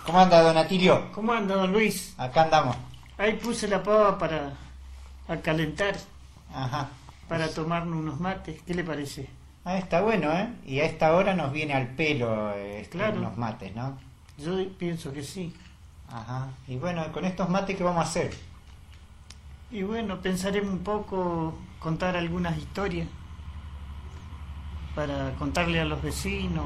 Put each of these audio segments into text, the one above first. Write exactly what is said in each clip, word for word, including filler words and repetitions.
¿Cómo anda, don Atilio? ¿Cómo anda, don Luis? Acá andamos. Ahí puse la pava para a calentar, Ajá. para tomarnos unos mates. ¿Qué le parece? Ah, está bueno, ¿eh? Y a esta hora nos viene al pelo eh, Claro. los mates, ¿no? Yo pienso que sí. Ajá. Y bueno, con estos mates, ¿qué vamos a hacer? Y bueno, pensaremos un poco, contar algunas historias para contarle a los vecinos.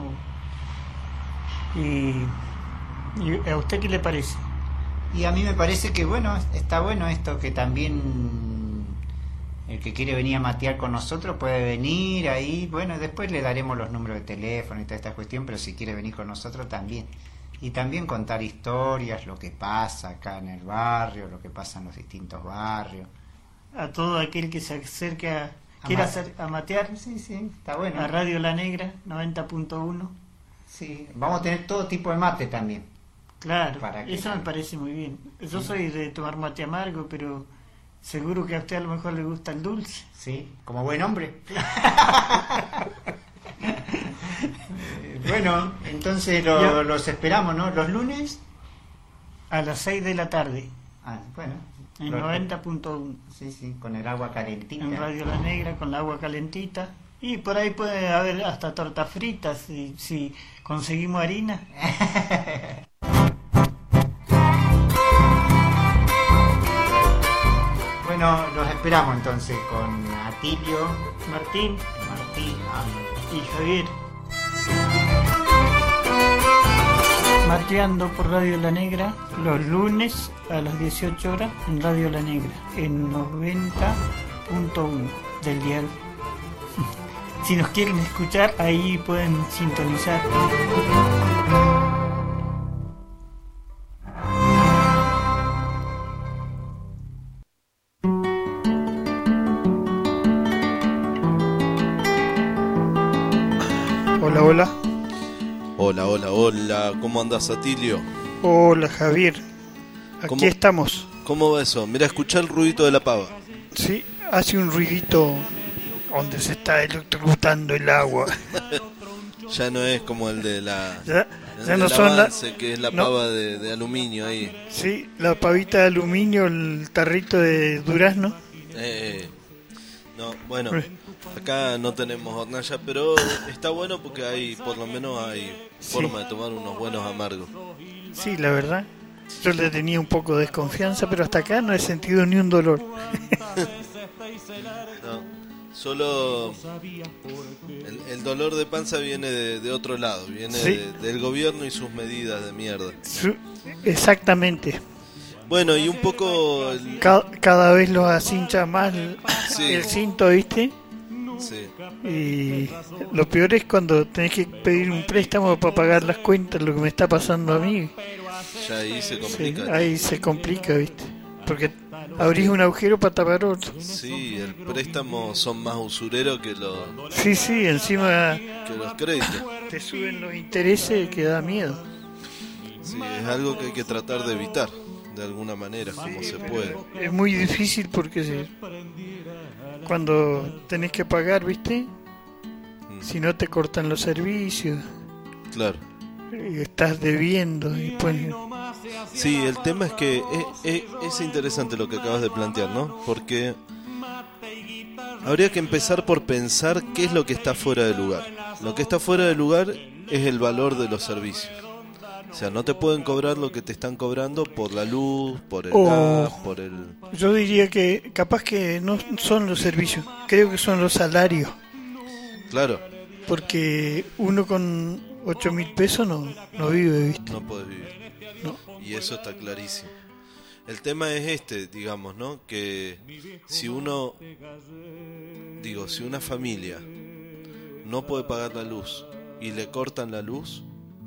Y, y ¿a usted qué le parece? Y a mí me parece que, bueno, está bueno esto, que también el que quiere venir a matear con nosotros puede venir ahí. Bueno, después le daremos los números de teléfono y toda esta cuestión, pero si quiere venir con nosotros también. Y también contar historias, lo que pasa acá en el barrio, lo que pasa en los distintos barrios. A todo aquel que se acerque a, A quiera ma- hacer, a matear, Sí, sí, está bueno. a Radio La Negra noventa punto uno. Sí, vamos a tener todo tipo de mate también. Claro, Para que- eso me parece muy bien. Yo soy de tomar mate amargo, pero seguro que a usted a lo mejor le gusta el dulce. Sí, como buen hombre. Bueno, entonces lo- Ya. los esperamos, ¿no? Los lunes. A las seis de la tarde, Ah, bueno. en los- noventa punto uno. Sí, sí, con el agua calentita. En Radio La Negra, con la agua calentita. Y por ahí puede haber hasta tortas fritas, si, si conseguimos harina. Bueno, los esperamos entonces con Atilio, Martín Martín, ah, y Javier. Mateando por Radio La Negra los lunes a las dieciocho horas en Radio La Negra, en noventa punto uno del dial. Si nos quieren escuchar, ahí pueden sintonizar. Hola, hola. Hola, hola, hola, ¿cómo andás, Atilio? Hola, Javier. Aquí ¿Cómo? estamos. ¿Cómo va eso? Mira, escuchá el ruidito de la pava. Sí, hace un ruidito donde se está electrocutando el agua. Ya no es como el de la... Ya, el ya del no son la, avance, que es la no. pava de, de aluminio ahí. sí, la pavita de aluminio, el tarrito de durazno. Eh, no, bueno, acá no tenemos hornalla, pero está bueno porque hay, por lo menos hay Sí. forma de tomar unos buenos amargos. Sí, la verdad. Yo le tenía un poco de desconfianza, pero hasta acá no he sentido ni un dolor. No, solo el, el dolor de panza viene de, de otro lado, viene Sí. de- del gobierno y sus medidas de mierda. Su- Exactamente. Bueno, y un poco... el- Cada, cada vez los acincha más el, Sí. el cinto, ¿viste? sí. Y lo peor es cuando tenés que pedir un préstamo para pagar las cuentas, lo que me está pasando a mí. Ya ahí se Sí, complica. ahí se complica, ¿viste? Porque abrís un agujero para tapar otro. Sí, el préstamo son más usureros que los, Sí, sí, encima que los créditos. te suben los intereses que da miedo. Sí, es algo que hay que tratar de evitar de alguna manera, como se puede. Es muy difícil porque se- cuando tenés que pagar, ¿viste? Mm, Si no te cortan los servicios Claro. y estás debiendo y pues Sí, el tema es que es, es- es interesante lo que acabas de plantear, ¿no? Porque habría que empezar por pensar qué es lo que está fuera de lugar. Lo que está fuera de lugar es el valor de los servicios. O sea, no te pueden cobrar lo que te están cobrando por la luz, por el Oh. gas, por el... yo diría que capaz que no son los servicios, creo que son los salarios, Claro, porque uno con ocho mil pesos no, no vive, ¿viste? no podés vivir. No. Y eso está clarísimo. El tema es este, digamos, ¿no? Que si uno, digo, si una familia no puede pagar la luz y le cortan la luz,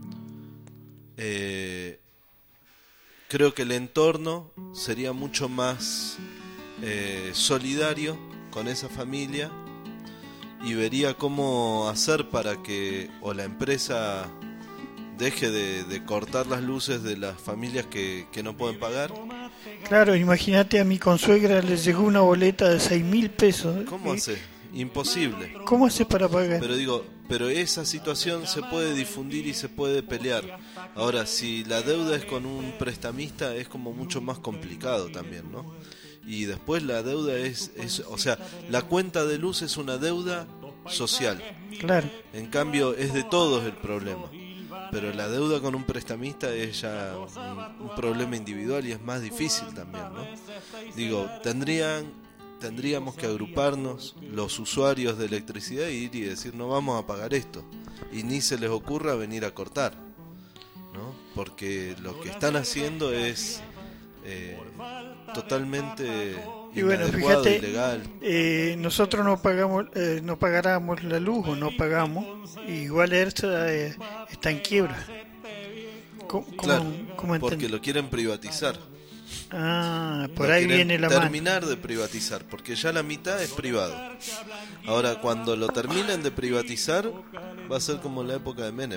eh, creo que el entorno sería mucho más eh, solidario con esa familia y vería cómo hacer para que o la empresa deje de, de cortar las luces de las familias que, que no pueden pagar. Claro, imagínate, a mi consuegra le llegó una boleta de seis mil pesos. ¿Cómo ¿Y hace? Imposible. ¿Cómo hace para pagar? Pero digo, pero esa situación se puede difundir y se puede pelear. Ahora, si la deuda es con un prestamista, es como mucho más complicado también, ¿no? Y después la deuda es, es o sea, la cuenta de luz es una deuda social. Claro. En cambio, es de todos el problema. Pero la deuda con un prestamista es ya un, un problema individual y es más difícil también, ¿no? Digo, tendrían, tendríamos que agruparnos los usuarios de electricidad y ir y decir, no vamos a pagar esto. Y ni se les ocurra venir a cortar, ¿no? Porque lo que están haciendo es eh, totalmente y bueno, inadecuado, fíjate, ilegal. Eh, nosotros no pagamos, eh, no pagáramos la luz o no pagamos, y igual ERSA eh, está en quiebra. ¿Cómo, claro, cómo porque lo quieren privatizar. Ah, por lo ahí viene la mano. Terminar de privatizar, porque ya la mitad es privado. Ahora, cuando lo terminen de privatizar, va a ser como en la época de Menem.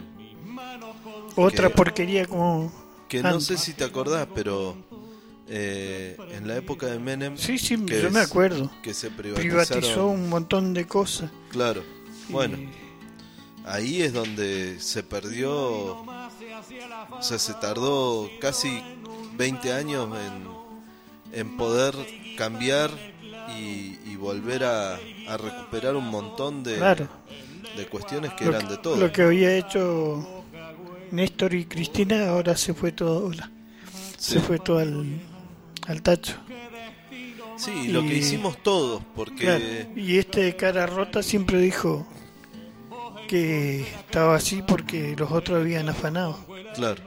Otra que, porquería como... Que no sé si te acordás, pero eh, en la época de Menem... Sí, sí, que yo es, me acuerdo. Que se privatizó un montón de cosas. Claro, y... bueno. Ahí es donde se perdió... O sea, se tardó casi veinte años en, en poder cambiar y, y volver a, a recuperar un montón de, claro. de cuestiones que lo eran que, de todo. Lo que había hecho Néstor y Cristina ahora se fue todo, hola, sí. se fue todo al, al tacho. Sí, y, lo que hicimos todos, porque... Claro, y este de cara rota siempre dijo que estaba así porque los otros habían afanado. Claro.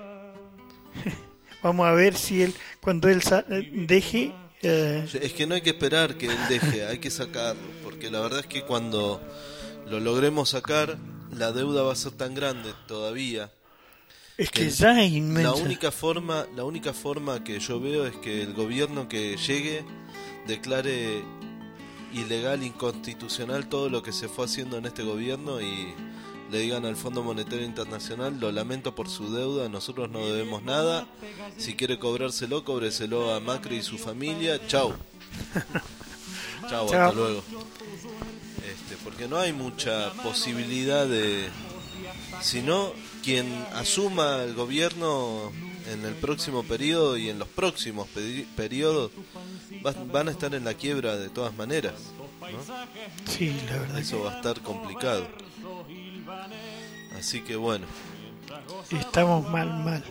Vamos a ver si él, cuando él deje... Eh... Es que no hay que esperar que él deje, hay que sacarlo, porque la verdad es que cuando lo logremos sacar, la deuda va a ser tan grande todavía. Es que, que ya es inmensa. La única forma, la única forma que yo veo es que el gobierno que llegue declare ilegal, inconstitucional todo lo que se fue haciendo en este gobierno y le digan al Fondo Monetario Internacional, lo lamento por su deuda, nosotros no debemos nada, si quiere cobrárselo, cóbreselo a Macri y su familia, chau. Chau, Chau. Hasta luego. Este, porque no hay mucha posibilidad de... Si no, quien asuma el gobierno en el próximo periodo y en los próximos peri- periodos va, van a estar en la quiebra de todas maneras, ¿no? Sí, la verdad. Eso que... va a estar complicado. Así que bueno. Estamos mal, mal.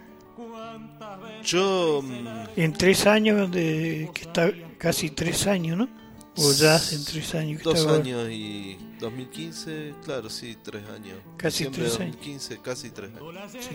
Yo... En tres años, de que está casi tres años, ¿no? O ya en tres años. Que dos estaba... años y dos mil quince, claro, sí, tres años. Casi Diciembre tres de años. dos mil quince, casi tres años. Sí.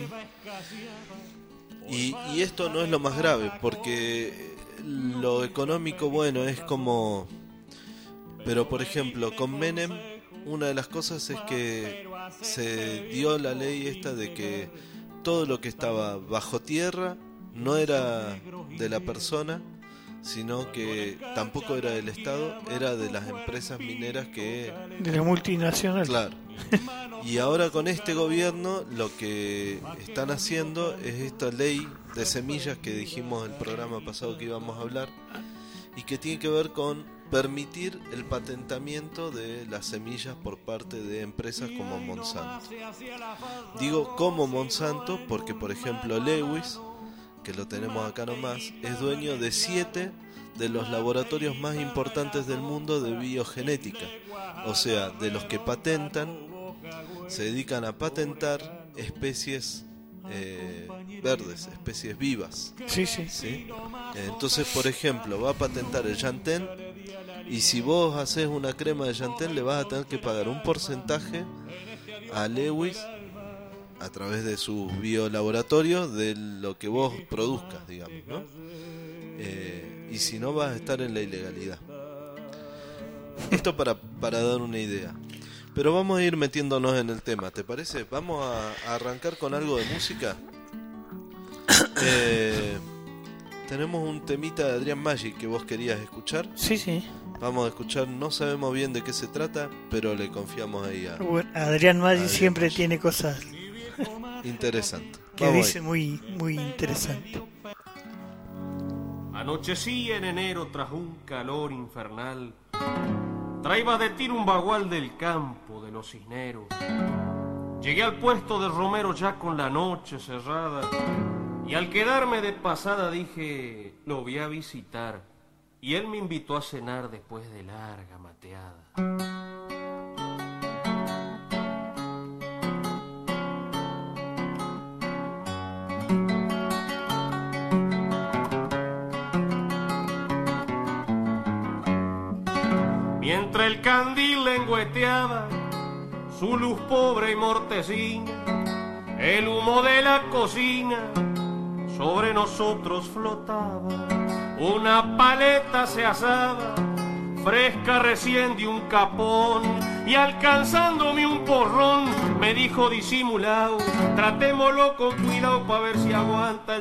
Y, y esto no es lo más grave, porque lo económico, bueno, es como... Pero, por ejemplo, con Menem, una de las cosas es que se dio la ley esta de que todo lo que estaba bajo tierra no era de la persona, sino que tampoco era del Estado, era de las empresas mineras que... De la multinacional. Claro. Y ahora con este gobierno lo que están haciendo es esta ley de semillas que dijimos en el programa pasado que íbamos a hablar, y que tiene que ver con permitir el patentamiento de las semillas por parte de empresas como Monsanto. Digo como Monsanto porque, por ejemplo, Lewis, que lo tenemos acá nomás, es dueño de siete de los laboratorios más importantes del mundo de biogenética. O sea, de los que patentan, se dedican a patentar especies eh, verdes, especies vivas. Sí, sí. ¿Sí? Entonces, por ejemplo, va a patentar el Yantén, y si vos haces una crema de Yantén, le vas a tener que pagar un porcentaje a Lewis a través de sus biolaboratorios de lo que vos produzcas, digamos, ¿no? Eh, y si no, vas a estar en la ilegalidad. Esto para, para dar una idea. Pero vamos a ir metiéndonos en el tema, ¿te parece? Vamos a, a arrancar con algo de música. Eh, tenemos un temita de Adrián Maggi que vos querías escuchar. Sí, sí. Vamos a escuchar, no sabemos bien de qué se trata, pero le confiamos ahí a... Bueno, Adrián Maggi Adrián siempre Maggi. tiene cosas Interesante. que Vamos dice ahí. muy, muy interesante. Anochecía en enero tras un calor infernal, traía de tiro un bagual del campo de los cisneros. Llegué al puesto de Romero ya con la noche cerrada y al quedarme de pasada dije, lo voy a visitar. Y él me invitó a cenar después de larga mateada. Mientras el candil lengüeteaba su luz pobre y mortecina, el humo de la cocina sobre nosotros flotaba. Una paleta se asaba, fresca recién de un capón, y alcanzándome un porrón, me dijo disimulado, tratémoslo con cuidado pa' ver si aguanta el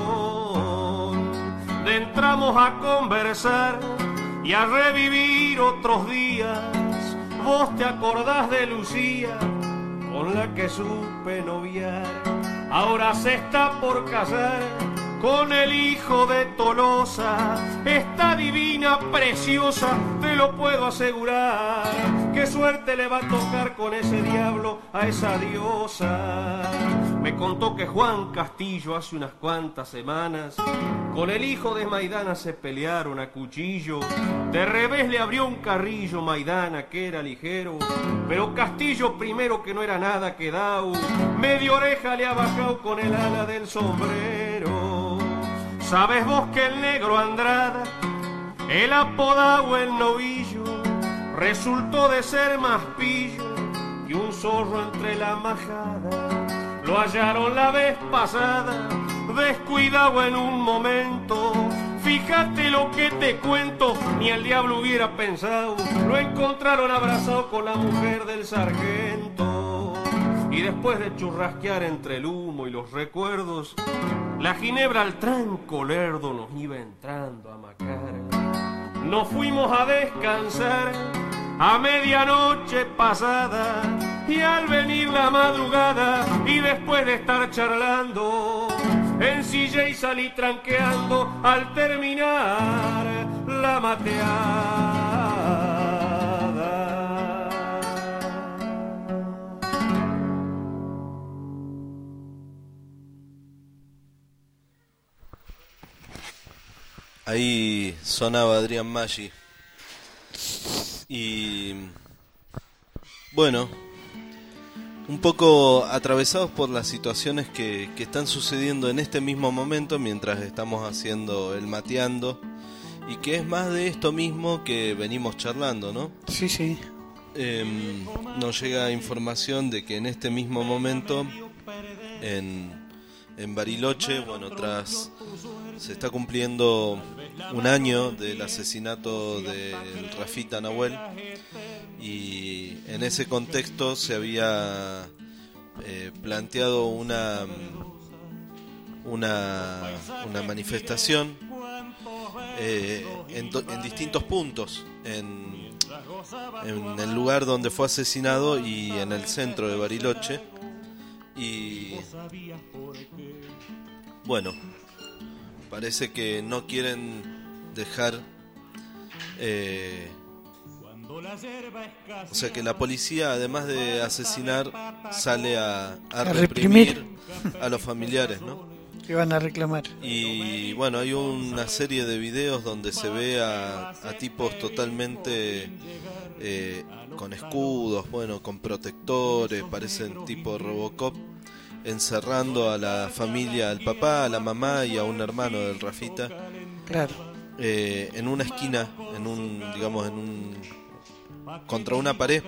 tirón. De entramos a conversar y a revivir otros días. Vos te acordás de Lucía, con la que supe noviar. Ahora se está por casar con el hijo de Tolosa. Está divina, preciosa, te lo puedo asegurar. Qué suerte le va a tocar con ese diablo a esa diosa. Me contó que Juan Castillo hace unas cuantas semanas con el hijo de Maidana se pelearon a cuchillo. De revés le abrió un carrillo Maidana que era ligero, pero Castillo primero que no era nada quedao, medio oreja le ha bajado con el ala del sombrero. ¿Sabes vos que el negro Andrada, el apodado el novillo, resultó de ser más pillo que un zorro entre la majada? Lo hallaron la vez pasada, descuidado en un momento. Fíjate lo que te cuento, ni el diablo hubiera pensado. Lo encontraron abrazado con la mujer del sargento. Y después de churrasquear entre el humo y los recuerdos, la ginebra al tranco lerdo nos iba entrando a macar. Nos fuimos a descansar a medianoche pasada, y al venir la madrugada y después de estar charlando, ensillé y salí tranqueando al terminar la mateada. Ahí sonaba Adrián Maggi. Y bueno, un poco atravesados por las situaciones que, que están sucediendo en este mismo momento mientras estamos haciendo el mateando, y que es más de esto mismo que venimos charlando, ¿no? Sí, sí. Eh, nos llega información de que en este mismo momento en, en Bariloche, bueno, tras se está cumpliendo un año del asesinato del Rafita Nahuel, y en ese contexto se había eh, planteado una una, una manifestación eh, en, en distintos puntos en, en el lugar donde fue asesinado y en el centro de Bariloche. Y bueno, parece que no quieren dejar eh, o sea que la policía, además de asesinar, sale a, a, a reprimir, reprimir a los familiares, ¿no? Que van a reclamar. Y bueno, hay una serie de videos donde se ve a, a tipos totalmente eh, con escudos, bueno, con protectores, parecen tipo Robocop, encerrando a la familia, al papá, a la mamá y a un hermano del Rafita. Claro. Eh, en una esquina, en un, digamos, en un, contra una pared,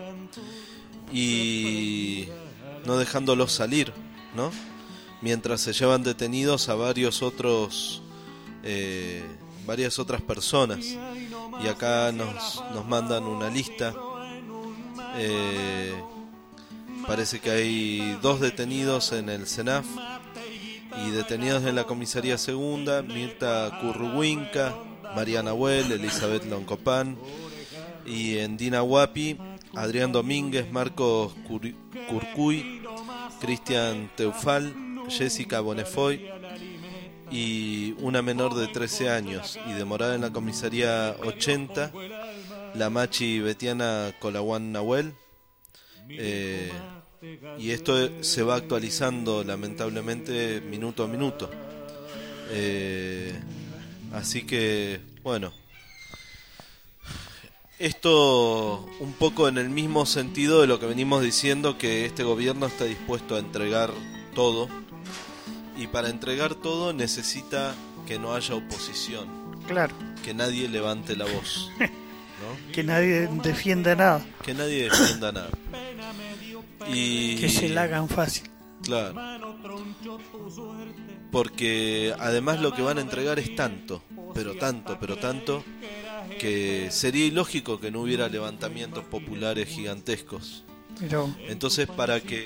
y no dejándolos salir, ¿no? Mientras se llevan detenidos a varios otros, eh, varias otras personas. Y acá nos, nos mandan una lista. Eh, parece que hay dos detenidos en el CENAF y detenidos en la comisaría segunda: Mirta Curruwinka, Mariana Nahuel, Elizabeth Loncopán. Y en Dinahuapi, Adrián Domínguez, Marcos Cur- Curcuy, Cristian Teufal, Jessica Bonefoy y una menor de trece años. Y demorada en la comisaría ochenta, la machi Betiana Colahuán Nahuel, eh, y esto se va actualizando lamentablemente minuto a minuto. Eh, así que, bueno, esto un poco en el mismo sentido de lo que venimos diciendo, que este gobierno está dispuesto a entregar todo, y para entregar todo necesita que no haya oposición, Claro, que nadie levante la voz, ¿no? que nadie defienda nada, Que nadie defienda nada. Y que se la hagan fácil. claro, porque además lo que van a entregar es tanto, pero tanto, pero tanto, que sería ilógico que no hubiera levantamientos populares gigantescos. Pero Entonces, para que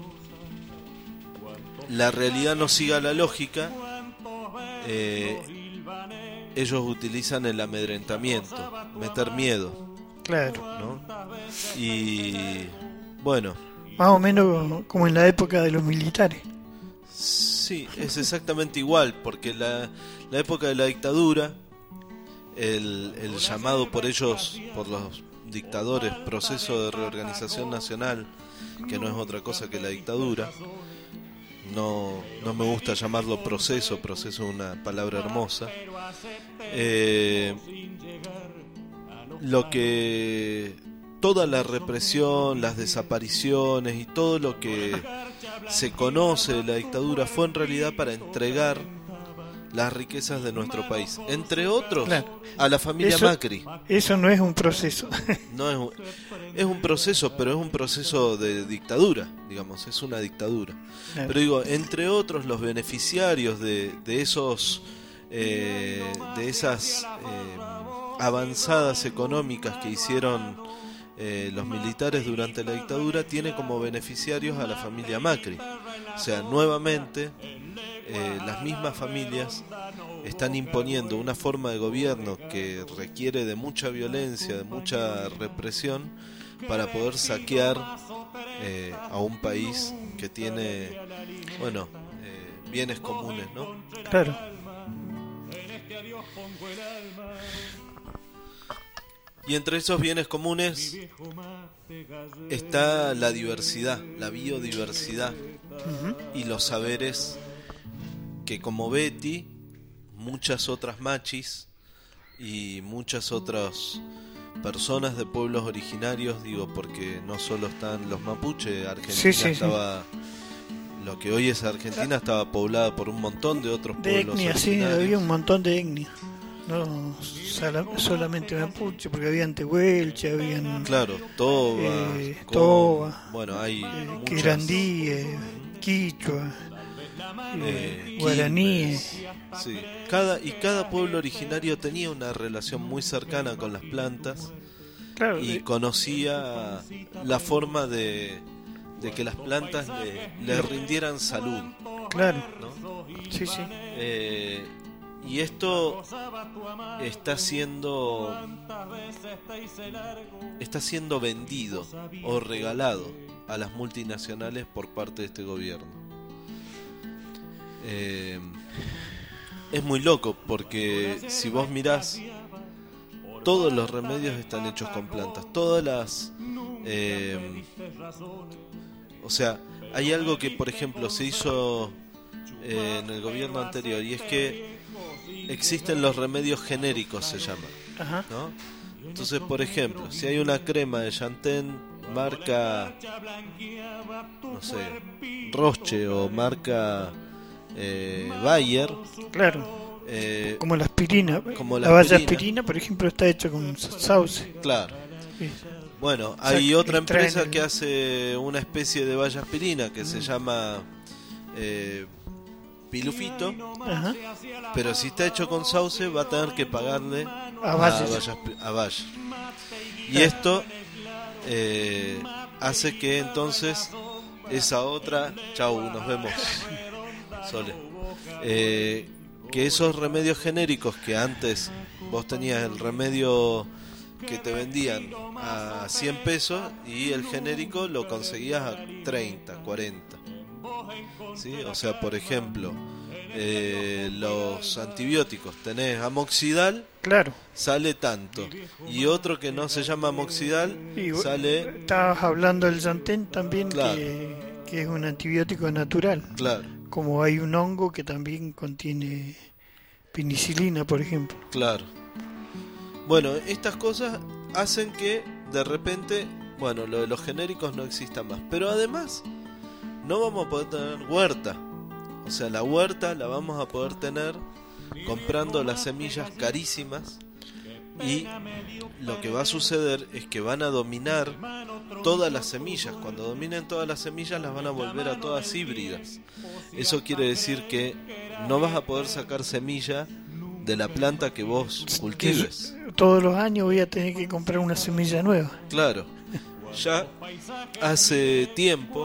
la realidad no siga la lógica, eh, ellos utilizan el amedrentamiento, meter miedo, claro, ¿no? Y bueno, más o menos como en la época de los militares. sí, es exactamente igual, porque la, la época de la dictadura, el, el llamado por ellos, por los dictadores, proceso de reorganización nacional, que no es otra cosa que la dictadura. No, no me gusta llamarlo proceso, proceso es una palabra hermosa. Eh, lo que toda la represión, las desapariciones y todo lo que se conoce de la dictadura fue en realidad para entregar las riquezas de nuestro país, entre otros, Claro. a la familia Eso- Macri. Eso no es un proceso. No es un, es un proceso, pero es un proceso de dictadura, digamos, es una dictadura. Claro. Pero digo, entre otros, los beneficiarios de, de esos eh, de esas eh, avanzadas económicas que hicieron eh, los militares durante la dictadura, tiene como beneficiarios a la familia Macri. O sea, nuevamente eh, las mismas familias están imponiendo una forma de gobierno que requiere de mucha violencia, de mucha represión, para poder saquear eh, a un país que tiene, bueno, eh, bienes comunes, ¿no? Claro, Y entre esos bienes comunes está la diversidad, la biodiversidad y los saberes que, como Betty, muchas otras machis y muchas otras personas de pueblos originarios, digo, porque no solo están los mapuches, Argentina Sí, sí, sí. estaba, lo que hoy es Argentina, estaba poblada por un montón de otros de pueblos etnia, sí, originarios. había un montón de etnia. No sala- solamente mapuche, porque habían tehuelche, habían Claro, Toba, Eh, con- Toba, bueno, hay eh, muchas, quirandí, eh, quichua, eh, guaraní. sí. Cada, y cada pueblo originario tenía una relación muy cercana con las plantas Claro, y eh, conocía la forma de, de que las plantas le, le rindieran salud, claro, ¿no? sí, sí. Eh, y esto está siendo está siendo vendido o regalado a las multinacionales por parte de este gobierno. Eh, es muy loco porque si vos mirás, todos los remedios están hechos con plantas, todas las eh, o sea, hay algo que por ejemplo se hizo eh, en el gobierno anterior, y es que existen los remedios genéricos, se llaman, Ajá, ¿no? Entonces, por ejemplo, si hay una crema de Chantén marca, no sé, Roche, o marca eh, Bayer, claro. eh, Como la aspirina. como la la valla aspirina. aspirina, por ejemplo, está hecha con sauce. claro. Sí. Bueno, sea, hay que otra extraen empresa el- que hace una especie de valla aspirina que se llama eh, Pilufito, Ajá. pero si está hecho con sauce va a tener que pagarle A Bayer. Bayer aspi- a Bayer. Y esto eh, hace que entonces esa otra, chau, nos vemos, Sole, eh, que esos remedios genéricos que antes vos tenías el remedio que te vendían a cien pesos y el genérico lo conseguías a treinta, cuarenta, ¿sí? O sea, por ejemplo, eh, los antibióticos. Tenés amoxidal, Claro. sale tanto. Y otro que no se llama amoxidal, Y vos- sale... Estabas hablando del Santen también, Claro. que, que es un antibiótico natural. Claro, Como hay un hongo que también contiene penicilina, por ejemplo. claro. Bueno, estas cosas hacen que de repente, bueno, lo de los genéricos no exista más. Pero además, no vamos a poder tener huerta. O sea, la huerta la vamos a poder tener comprando las semillas carísimas. Y lo que va a suceder es que van a dominar todas las semillas. Cuando dominen todas las semillas, las van a volver a todas híbridas. Eso quiere decir que no vas a poder sacar semilla de la planta que vos cultives. Todos los años voy a tener que comprar una semilla nueva. Claro, ya hace tiempo,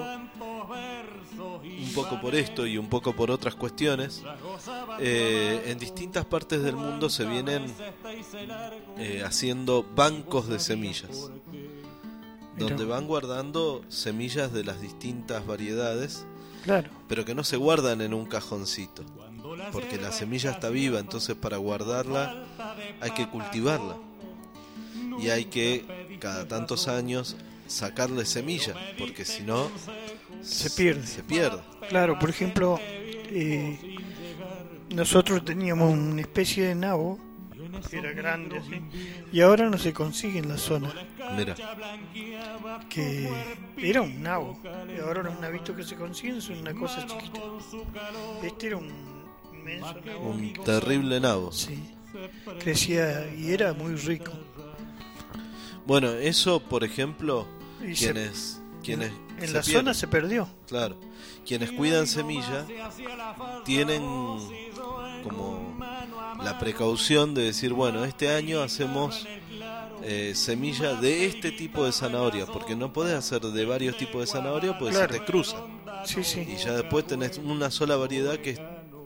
un poco por esto y un poco por otras cuestiones, eh, en distintas partes del mundo se vienen eh, haciendo bancos de semillas, donde van guardando semillas de las distintas variedades, Claro. pero que no se guardan en un cajoncito, porque la semilla está viva, entonces para guardarla hay que cultivarla y hay que cada tantos años sacarle semilla, porque si no Se pierde. se pierde. Claro, por ejemplo, eh, nosotros teníamos una especie de nabo que era grande así, y ahora no se consigue en la zona, Mira, que era un nabo, y ahora los navitos que se consiguen son una cosa chiquita. Este era un inmenso nabo. un terrible nabo. Sí, crecía y era muy rico. Bueno, eso por ejemplo, Y se- quienes quienes En se la pierden, zona se perdió. claro, quienes cuidan semilla tienen como la precaución de decir, bueno, este año hacemos eh, semilla de este tipo de zanahoria, porque no podés hacer de varios tipos de zanahoria porque Claro. se te cruzan. Sí, Y sí, ya después tenés una sola variedad que es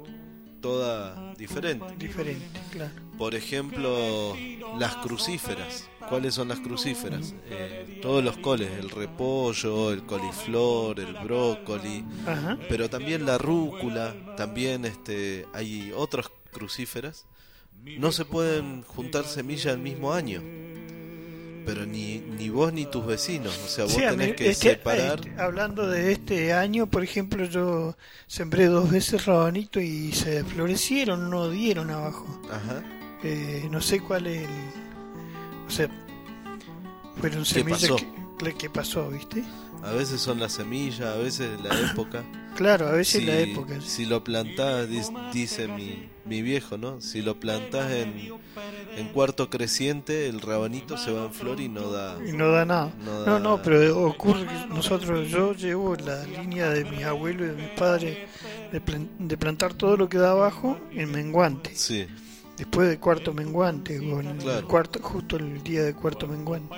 toda diferente. diferente, claro. Por ejemplo, las crucíferas. ¿Cuáles son las crucíferas? Eh, todos los coles, el repollo, el coliflor, el brócoli, Ajá. pero también la rúcula, también este, hay otras crucíferas. No se pueden juntar semillas el mismo año, pero ni, ni vos ni tus vecinos. O sea, vos Sí, a tenés mí, que este- separar. este, hablando de este año, por ejemplo, yo sembré dos veces rabanito y se florecieron, no dieron abajo. Ajá. Eh, no sé cuál es el... O sea, fueron ¿Qué semillas pasó? que, que pasó, ¿viste? A veces son las semillas, a veces la época. Claro, a veces Si, la época. si lo plantás, dis- dice mi, mi viejo, ¿no? Si lo plantás en, en cuarto creciente, el rabanito se va en flor y no da. Y no da nada. No No, da- no, pero ocurre que nosotros, yo llevo la línea de mis abuelos y de mis padres de, plan- de plantar todo lo que da abajo en menguante. Sí, Después de cuarto menguante, o en el Claro. cuarto, justo el día de cuarto menguante.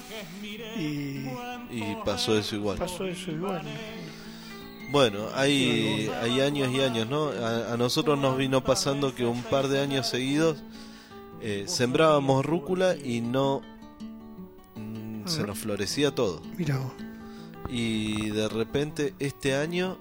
Y y pasó eso igual. pasó eso igual. Bueno, hay, hay años y años, ¿no? A, a nosotros nos vino pasando que un par de años seguidos eh, sembrábamos rúcula y no mm, se nos florecía todo. Mira vos. Y de repente este año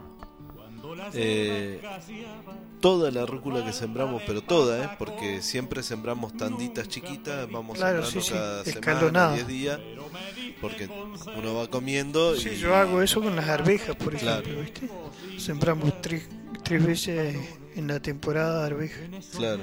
eh, toda la rúcula que sembramos, pero toda, ¿eh? Porque siempre sembramos tanditas chiquitas, vamos Claro, sembrando sí, sí, cada semana, escalonado. diez días, porque uno va comiendo Sí, y yo hago eso con las arvejas, por Claro. ejemplo, ¿viste? Sembramos tres, tres veces en la temporada de arvejas. claro.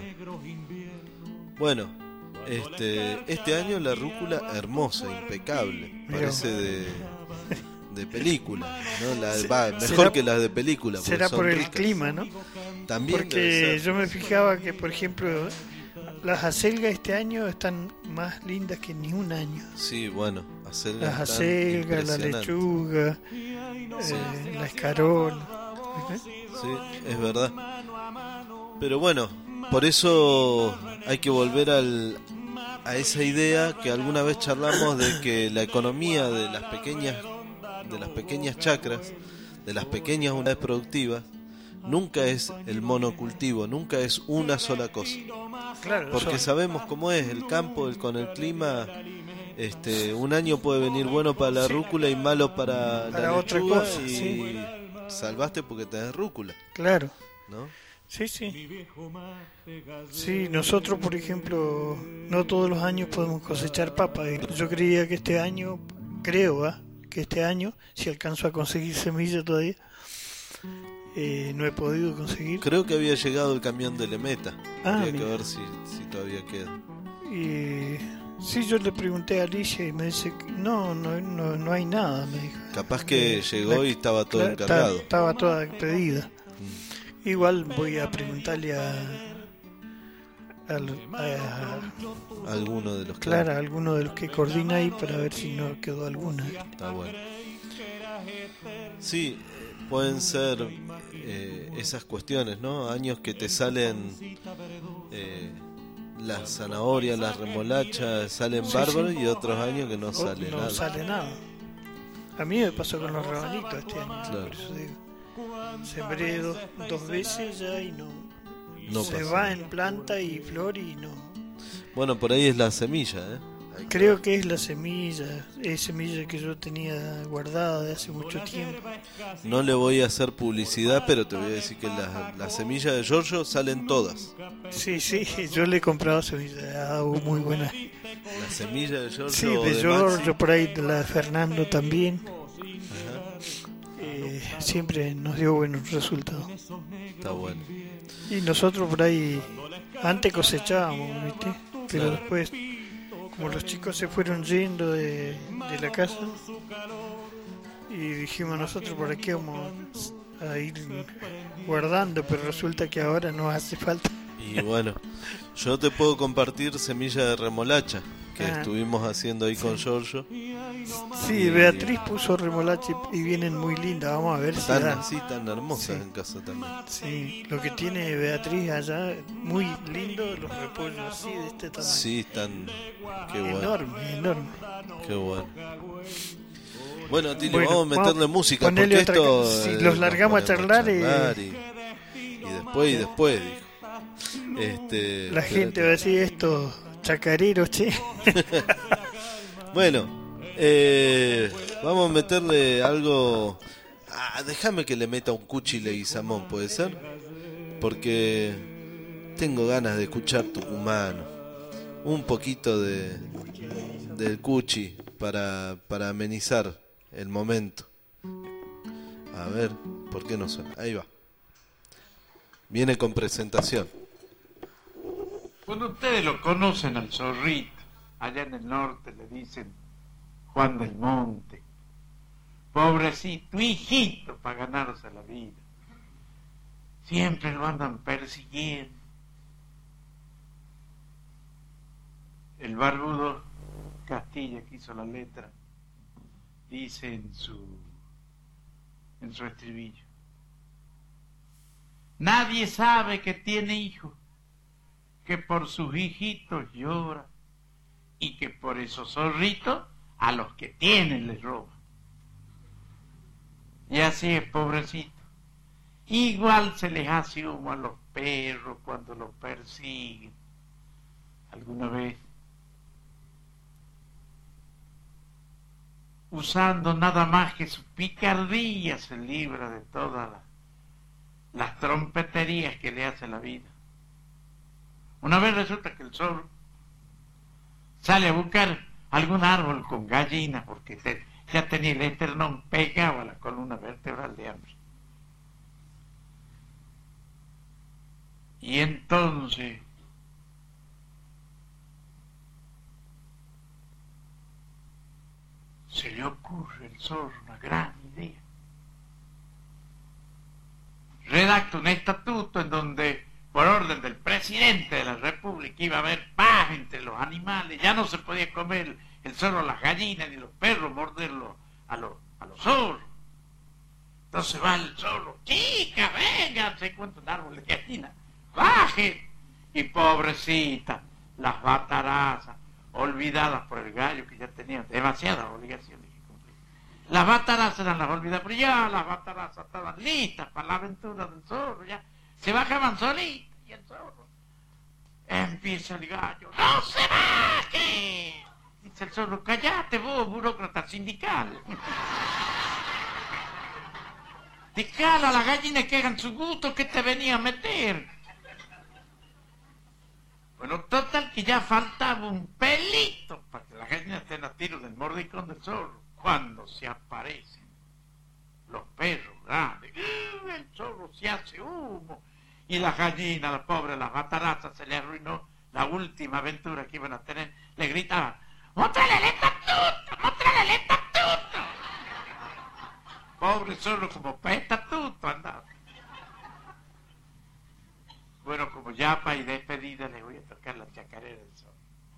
Bueno, este este año la rúcula hermosa, impecable, Mirá. parece de de película, ¿no? La, Se- va, mejor será- que las de película, porque Será son por el ricas. clima, ¿no? También debe Porque ser. yo me fijaba que, por ejemplo, las acelgas este año están más lindas que ni un año. Sí, bueno, acelgas Las tan acelgas, la impresionantes. lechuga, eh, la escarol. ¿viste? Sí, es verdad. Pero bueno, por eso hay que volver al, a esa idea que alguna vez charlamos de que la economía de las pequeñas de las pequeñas chacras, de las pequeñas unidades productivas, nunca es el monocultivo, nunca es una sola cosa. Claro, Porque son- sabemos cómo es el campo, el, con el clima, este, un año puede venir bueno para la Sí. rúcula y malo para, Para la otra lechuga cosa, y sí. salvaste porque tenés rúcula, claro. ¿no? Sí, sí. Sí, nosotros, por ejemplo, no todos los años podemos cosechar papa. Yo creía que este año, creo, ¿eh? que este año, si alcanzo a conseguir semilla todavía, eh, no he podido conseguir. Creo que había llegado el camión de Lemeta. Ah, Habría que mira. ver si, si todavía queda. Y sí, yo le pregunté a Alicia y me dice que no, no, no, no hay nada, me dijo. Capaz que llegó La- y estaba todo la- encargado. ta- Estaba toda pedida. Igual voy a preguntarle a, al- a, Alguno de los que... Clara, a alguno de los que coordina ahí para ver si no quedó alguna. Está bueno. Sí, pueden ser eh, esas cuestiones, ¿no? Años que te salen eh, las zanahorias, las remolachas, salen Sí, bárbaros sí. y otros años que no O- sale no nada. sale nada. A mí me pasó con los rabanitos este año, Claro. por eso digo. Sembré dos, dos veces ya y no, No se pasa va nada. en planta y flor y no. Bueno, por ahí es la semilla, ¿eh? Hay que- Creo que es la semilla, es semilla que yo tenía guardada de hace mucho tiempo. No le voy a hacer publicidad, pero te voy a decir que las las semillas de Giorgio salen todas. Sí, sí, yo le he comprado semillas, ha dado muy buena. La semilla de Giorgio Sí, o de de Giorgio, Maxi, por ahí de la de Fernando también. ajá, Eh, siempre nos dio buenos resultados. está bueno. Y nosotros por ahí antes cosechábamos, ¿viste? Pero Claro. después, como los chicos se fueron yendo de, de la casa, y dijimos nosotros por aquí vamos a ir guardando, pero resulta que ahora no hace falta. Y bueno, yo te puedo compartir semilla de remolacha que Ah. estuvimos haciendo ahí con Giorgio. Sí, Beatriz puso remolacha y y vienen muy lindas, vamos a ver si Tan dan. así, tan hermosas Sí. en casa también. Sí, lo que tiene Beatriz allá, muy lindo, los repollos así de este tamaño. Sí, están... Qué bueno, Enorme, enorme. qué bueno. Bueno, Tilly, Bueno, vamos a meterle vamos, música ponele porque otra esto... ca- si eh, los nos largamos a ponemos charlar, eh, charlar y, y después, y después, dijo. Este, La gente va a decir esto, chacarero, che. Bueno, eh, vamos a meterle algo... Ah, déjame que le meta un Cuchi Leguizamón, ¿puede ser? Porque tengo ganas de escuchar tucumano. Un poquito de del Cuchi para, para amenizar el momento. A ver, ¿por qué no suena? Ahí va. Viene con presentación. Cuando ustedes lo conocen al zorrito, allá en el norte le dicen Juan del Monte, pobrecito, hijito, para ganarse la vida. Siempre lo andan persiguiendo. El barbudo Castilla, que hizo la letra, dice en su en su estribillo: nadie sabe que tiene hijos, que por sus hijitos llora, y que por esos zorritos a los que tienen les roba. Y así es, pobrecito. Igual se les hace humo a los perros cuando los persiguen. Alguna vez, usando nada más que su picardía, se libra de todas las, las trompeterías que le hace la vida. Una vez resulta que el zorro sale a buscar algún árbol con gallinas porque te, ya tenía el esternón pegado a la columna vertebral de hambre. Y entonces se le ocurre al zorro una gran idea. Redacta un estatuto en donde, por orden del presidente de la República, iba a haber paz entre los animales. Ya no se podía comer el zorro a las gallinas ni los perros morderlo a los, a los zorros. Entonces va el zorro: chica, venga, se encuentra un árbol de gallina, baje. Y pobrecita, las batarazas, olvidadas por el gallo, que ya tenía demasiadas obligaciones que cumplir. Las batarazas eran las olvidadas, pero ya las batarazas estaban listas para la aventura del zorro, ya se bajaban solitas, y el zorro empieza el gallo: ¡no se baje! Dice el zorro: cállate vos, burócrata sindical. Dejala a las gallinas que hagan su gusto, que te venía a meter. Bueno, total que ya faltaba un pelito para que las gallinas estén a tiro del mordicón del zorro. Cuando se aparecen los perros grandes, el zorro se hace humo. Y las gallinas, las pobres, las batarazas, se les arruinó la última aventura que iban a tener. Le gritaban, ¡móstrale el estatuto! ¡Móstrale el estatuto! Pobre zorro, como para estatuto andaba. Bueno, como ya para ir despedida, le voy a tocar la chacarera del zorro.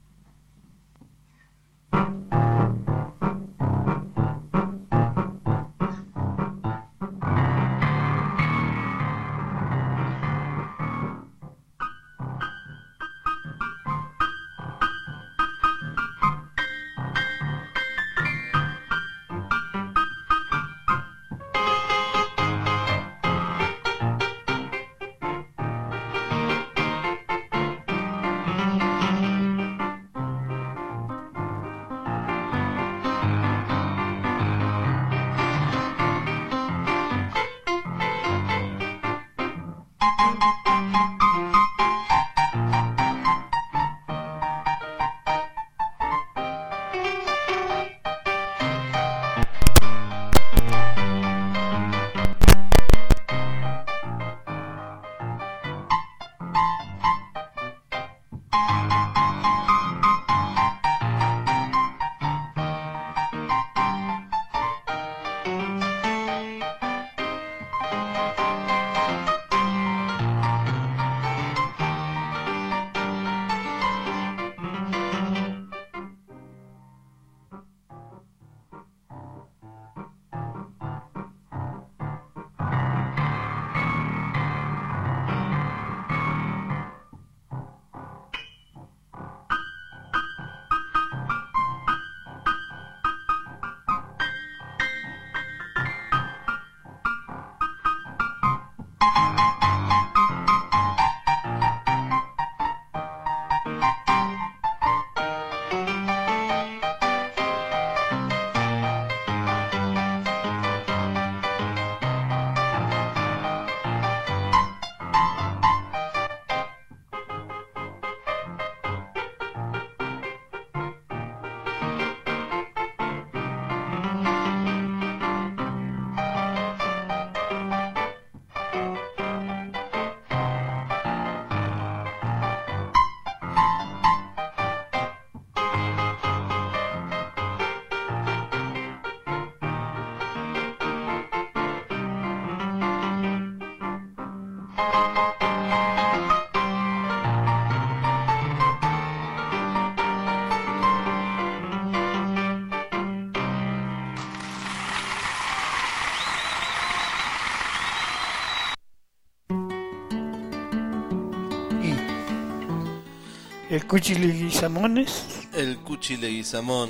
El Cuchileguizamones. El Cuchileguizamón.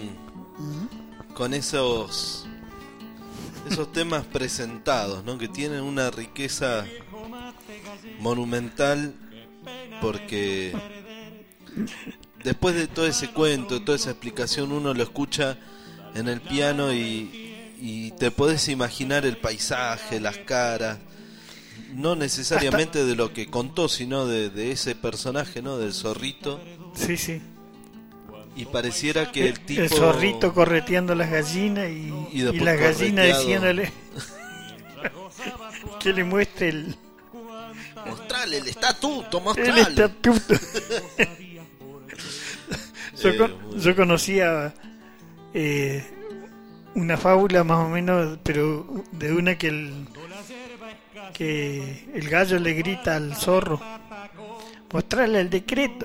Uh-huh. Con esos esos temas presentados, ¿no? Que tienen una riqueza monumental, porque después de todo ese cuento, toda esa explicación, uno lo escucha en el piano y, y te podés imaginar el paisaje, las caras, no necesariamente Hasta... de lo que contó, sino de, de ese personaje, ¿no? Del zorrito. Sí, sí. Y pareciera que el, el tipo... El zorrito correteando las gallinas y, y, y las gallinas diciéndole que le muestre el... Mostrale el estatuto, mostrale. El estatuto. yo, eh, con, yo conocía eh, una fábula más o menos, pero de una que el, que el gallo le grita al zorro, mostrale el decreto.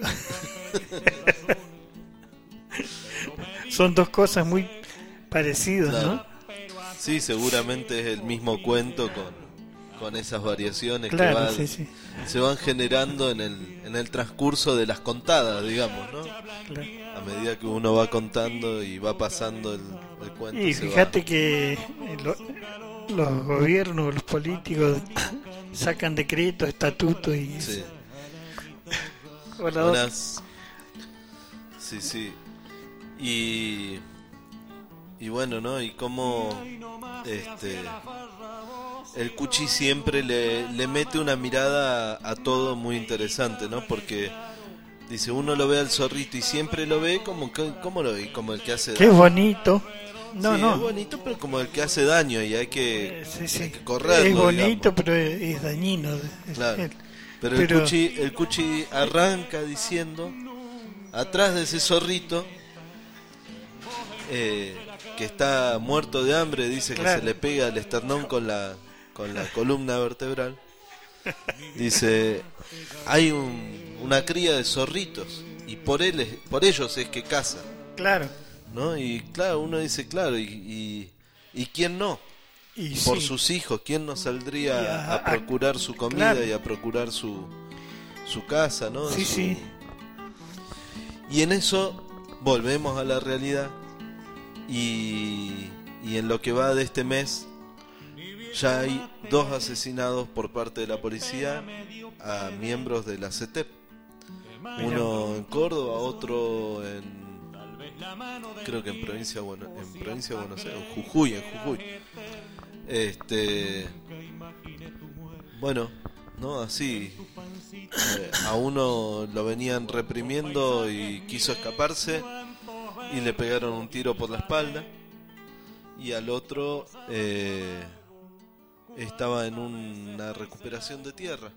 Son dos cosas muy parecidas, claro. ¿No? Sí, seguramente es el mismo cuento con, con esas variaciones, claro, que van, sí, sí. se van generando en el, en el transcurso de las contadas, digamos, ¿no? Claro. A medida que uno va contando y va pasando el, el cuento. Y fíjate va... que lo, los gobiernos, los políticos sacan decretos, estatutos y... Sí. Hola, Buenas. Sí, sí. Y y bueno, ¿no? Y cómo este el Cuchi siempre le, le mete una mirada a, a todo muy interesante, ¿no? Porque dice, uno lo ve al zorrito y siempre lo ve como que, ¿cómo lo ve? Como el que hace Qué daño. bonito. No, Sí, no. es bonito, pero como el que hace daño y hay que, Eh, sí, sí. hay que correrlo, Es bonito, digamos. pero es, es dañino. Claro. Es- Pero, el, Pero- Cuchi, el Cuchi arranca diciendo, atrás de ese zorrito, eh, que está muerto de hambre, dice que Claro. se le pega el esternón con la, con la columna vertebral. Dice, hay un, una cría de zorritos y por, él es- por ellos es que cazan, Claro. ¿no? Y claro, uno dice, claro, y, y, ¿y quién no? Y Por sí. sus hijos, ¿quién no Y saldría a- a, a- procurar su comida claro. y a procurar su, su casa, ¿no? Sí, Su- sí. Y en eso volvemos a la realidad y, y en lo que va de este mes ya hay dos asesinados por parte de la policía a miembros de la C E T E P. Uno en Córdoba, otro en, creo que en provincia, bueno, en provincia de Buenos Aires, en Jujuy, en Jujuy. Este, bueno, no, así, eh, a uno lo venían reprimiendo y quiso escaparse y le pegaron un tiro por la espalda, y al otro eh, estaba en una recuperación de tierra,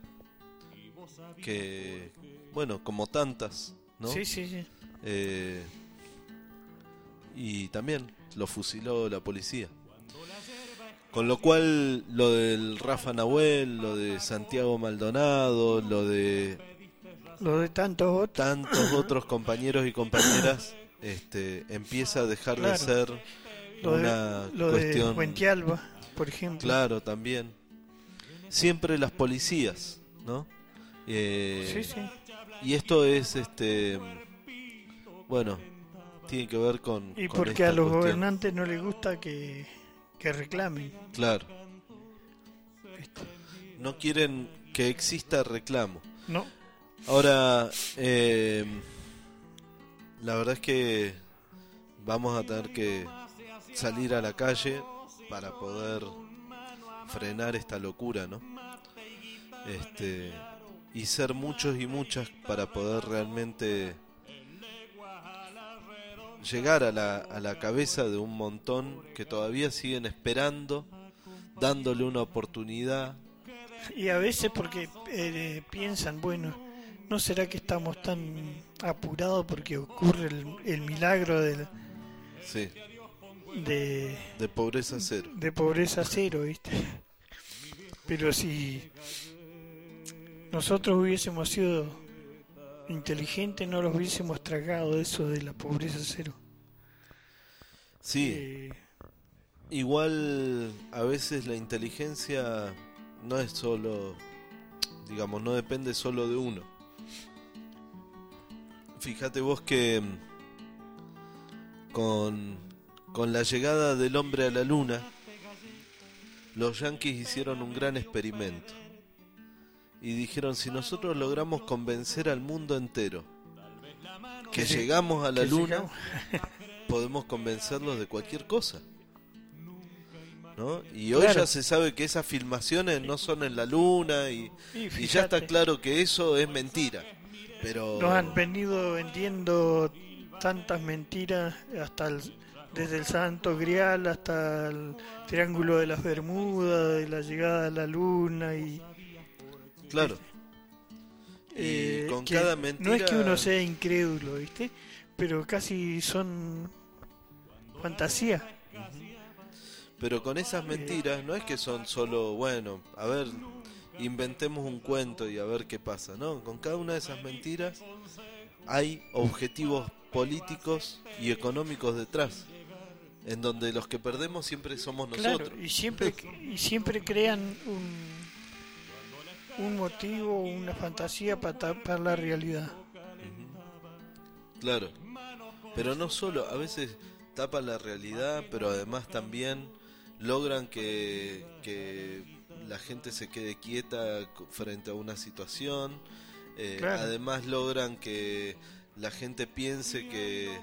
que, bueno, como tantas, ¿no? Sí, sí, sí. Eh, y también lo fusiló la policía. Con lo cual, lo del Rafa Nahuel, lo de Santiago Maldonado, lo de Lo de tantos otros. tantos otros compañeros y compañeras, este, empieza a dejar Claro. de ser Lo una de, lo de cuestión. Fuentealba, por ejemplo. Claro, también. Siempre las policías, ¿no? Eh, Sí, sí. Y esto es, este, bueno, tiene que ver con. Y con porque esta a los cuestión. gobernantes no les gusta que, que reclamen. Claro. ¿Viste? No quieren que exista reclamo. No. Ahora, eh, la verdad es que vamos a tener que salir a la calle para poder frenar esta locura, ¿no? Este, y ser muchos y muchas para poder realmente llegar a la, a la cabeza de un montón que todavía siguen esperando, dándole una oportunidad. Y a veces porque eh, piensan, bueno, ¿no será que estamos tan apurados porque ocurre el, el milagro de, Sí, de, de pobreza cero. de pobreza cero, ¿viste? Pero si nosotros hubiésemos sido inteligentes, no los hubiésemos tragado eso de la pobreza cero. Sí, Eh, igual a veces la inteligencia no es solo, digamos, no depende solo de uno. Fíjate vos que mm, con, con la llegada del hombre a la luna, los yanquis hicieron un gran experimento. Y dijeron, si nosotros logramos convencer al mundo entero que sí, llegamos a la que luna, llegamos. podemos convencerlos de cualquier cosa, ¿no? Y hoy Claro. ya se sabe que esas filmaciones no son en la luna y, Y y ya fíjate, está claro que eso es mentira. Pero nos han venido vendiendo tantas mentiras, hasta el, desde el Santo Grial hasta el Triángulo de las Bermudas, de la llegada a la luna y claro, eh, y con que cada mentira no es que uno sea incrédulo, ¿viste? Pero casi son fantasía. pero con esas mentiras no es que son solo, bueno, a ver, inventemos un cuento y a ver qué pasa, no, con cada una de esas mentiras hay objetivos políticos y económicos detrás, en donde los que perdemos siempre somos nosotros. Claro, y siempre y siempre crean un un motivo, una fantasía para tapar la realidad. Claro, pero no solo, a veces tapan la realidad, pero además también logran que, que la gente se quede quieta frente a una situación, eh, Claro. además logran que la gente piense que,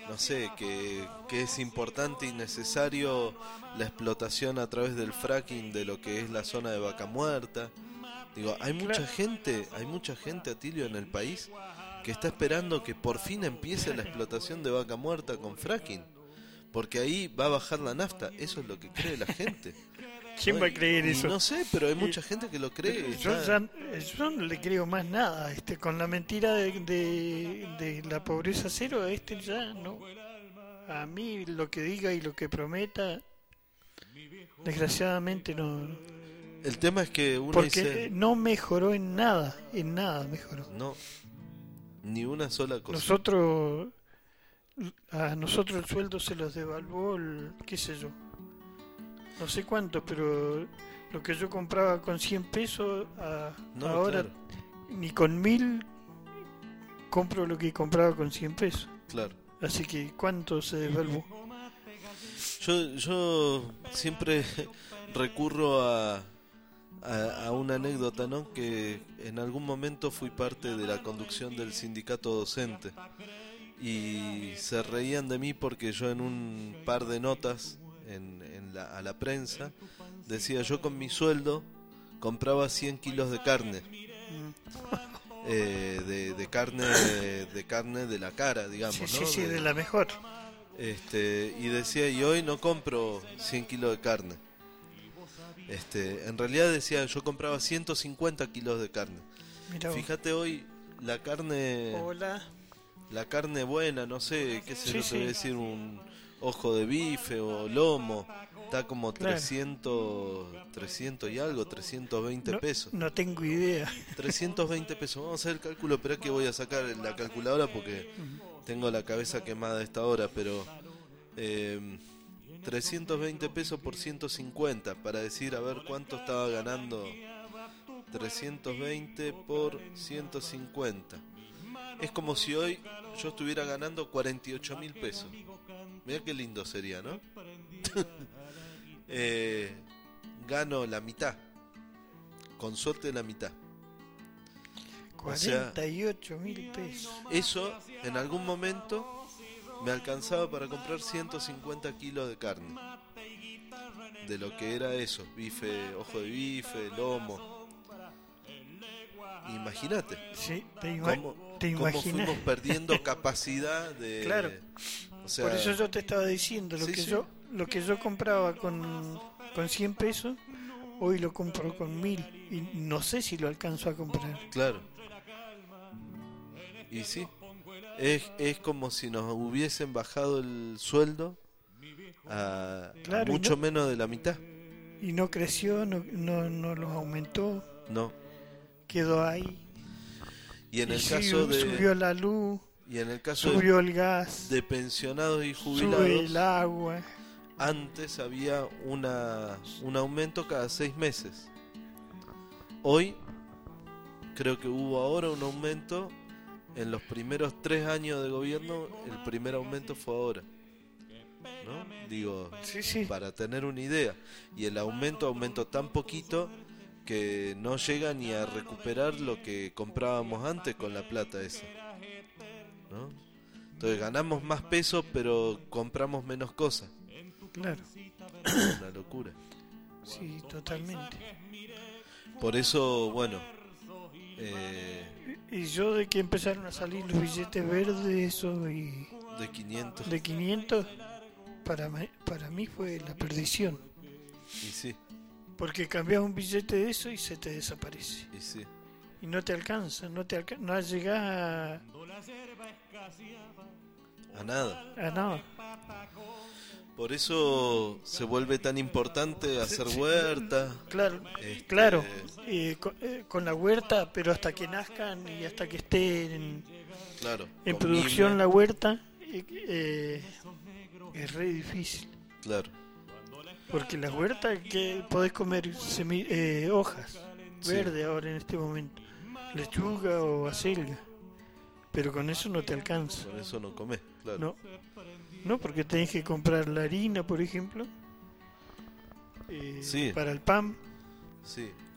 no sé, que, que es importante y necesario la explotación a través del fracking de lo que es la zona de Vaca Muerta. Digo, hay mucha Claro. gente, hay mucha gente, Atilio, en el país que está esperando que por fin empiece la explotación de Vaca Muerta con fracking, porque ahí va a bajar la nafta. Eso es lo que cree la gente. ¿Quién va a creer Y eso? no sé, pero hay mucha gente que lo cree. Yo, está- ya- yo no le creo más nada. Este, con la mentira de, de, de la pobreza cero, este ya no. A mí lo que diga y lo que prometa, desgraciadamente no. El tema es que uno Porque dice, no mejoró en nada, en nada mejoró. no, ni una sola cosa. Nosotros, a nosotros el sueldo se los devaluó, el, qué sé yo, no sé cuánto, pero lo que yo compraba con cien pesos, a- No, ahora claro, ni con mil compro lo que compraba con cien pesos. claro. Así que, ¿cuánto se devaluó? Yo, yo siempre recurro a, a, a una anécdota, ¿no? Que en algún momento fui parte de la conducción del sindicato docente y se reían de mí porque yo en un par de notas en, en la, a la prensa decía, yo con mi sueldo compraba cien kilos de carne. Eh, de, de carne de carne de la cara, digamos, Sí, ¿no? sí, sí, De- de la mejor. Este, y decía, y hoy no compro cien kilos de carne. Este, en realidad decía, yo compraba ciento cincuenta kilos de carne. Mirá vos. Fíjate hoy la carne, Hola. la carne buena, no sé, qué sé Sí, yo, te sí. voy a decir, un ojo de bife o lomo, está como Claro. trescientos, trescientos y algo, trescientos veinte No, pesos. no tengo idea. trescientos veinte pesos. Vamos a hacer el cálculo, pero que voy a sacar la calculadora porque tengo la cabeza quemada a esta hora, pero eh, trescientos veinte pesos por ciento cincuenta para decir a ver cuánto estaba ganando. Trescientos veinte por ciento cincuenta. Es como si hoy yo estuviera ganando cuarenta y ocho mil pesos. Mirá qué lindo sería, ¿no? eh, gano la mitad. Con suerte la mitad. O sea, cuarenta y ocho mil pesos. eso en algún momento me alcanzaba para comprar ciento cincuenta kilos de carne. De lo que era eso, bife, ojo de bife, lomo. Imagínate Sí, te, ima- cómo, te cómo imaginas. fuimos perdiendo capacidad de... Claro. O sea, Por eso yo te estaba diciendo, lo sí, que sí. yo lo que yo compraba con, con cien pesos, hoy lo compro con mil. Y no sé si lo alcanzo a comprar. Claro. Y sí, es, es como si nos hubiesen bajado el sueldo a, a Claro, y mucho no- menos de la mitad. Y no creció, no, no, no los aumentó, No. quedó ahí. Y en Y el sí, caso de subió la luz, y en el caso de, subió el gas, de pensionados y sube jubilados, el agua. antes había una un aumento cada seis meses. Hoy creo que hubo ahora un aumento en los primeros tres años de gobierno. El primer aumento fue ahora, ¿no? Digo, Sí, sí. para tener una idea. Y el aumento aumentó tan poquito que no llega ni a recuperar lo que comprábamos antes con la plata esa, ¿no? Entonces ganamos más peso pero compramos menos cosas. Claro. Es una locura. Sí, totalmente. Por eso, bueno, eh, Y yo de que empezaron a salir los billetes verdes eso y de quinientos. de quinientos, para, mí- para mí fue la perdición. Y sí, Porque cambias un billete de eso y se te desaparece. y sí. Y no te alcanza, no te alca no llegás a, A nada. a nada. Por eso se vuelve tan importante hacer sí. huerta. Claro, Este, claro. eh, con, eh, con la huerta, pero hasta que nazcan y hasta que estén en, Claro. en con producción mimbre, la huerta, eh, eh, es re difícil. Claro. Porque la huerta que podés comer semi- eh, hojas Sí. verde ahora en este momento, lechuga o acelga, pero con eso no te alcanza. Con eso no comés, claro. No, no, porque tenés que comprar la harina, por ejemplo, eh, Sí. para el pan. Sí,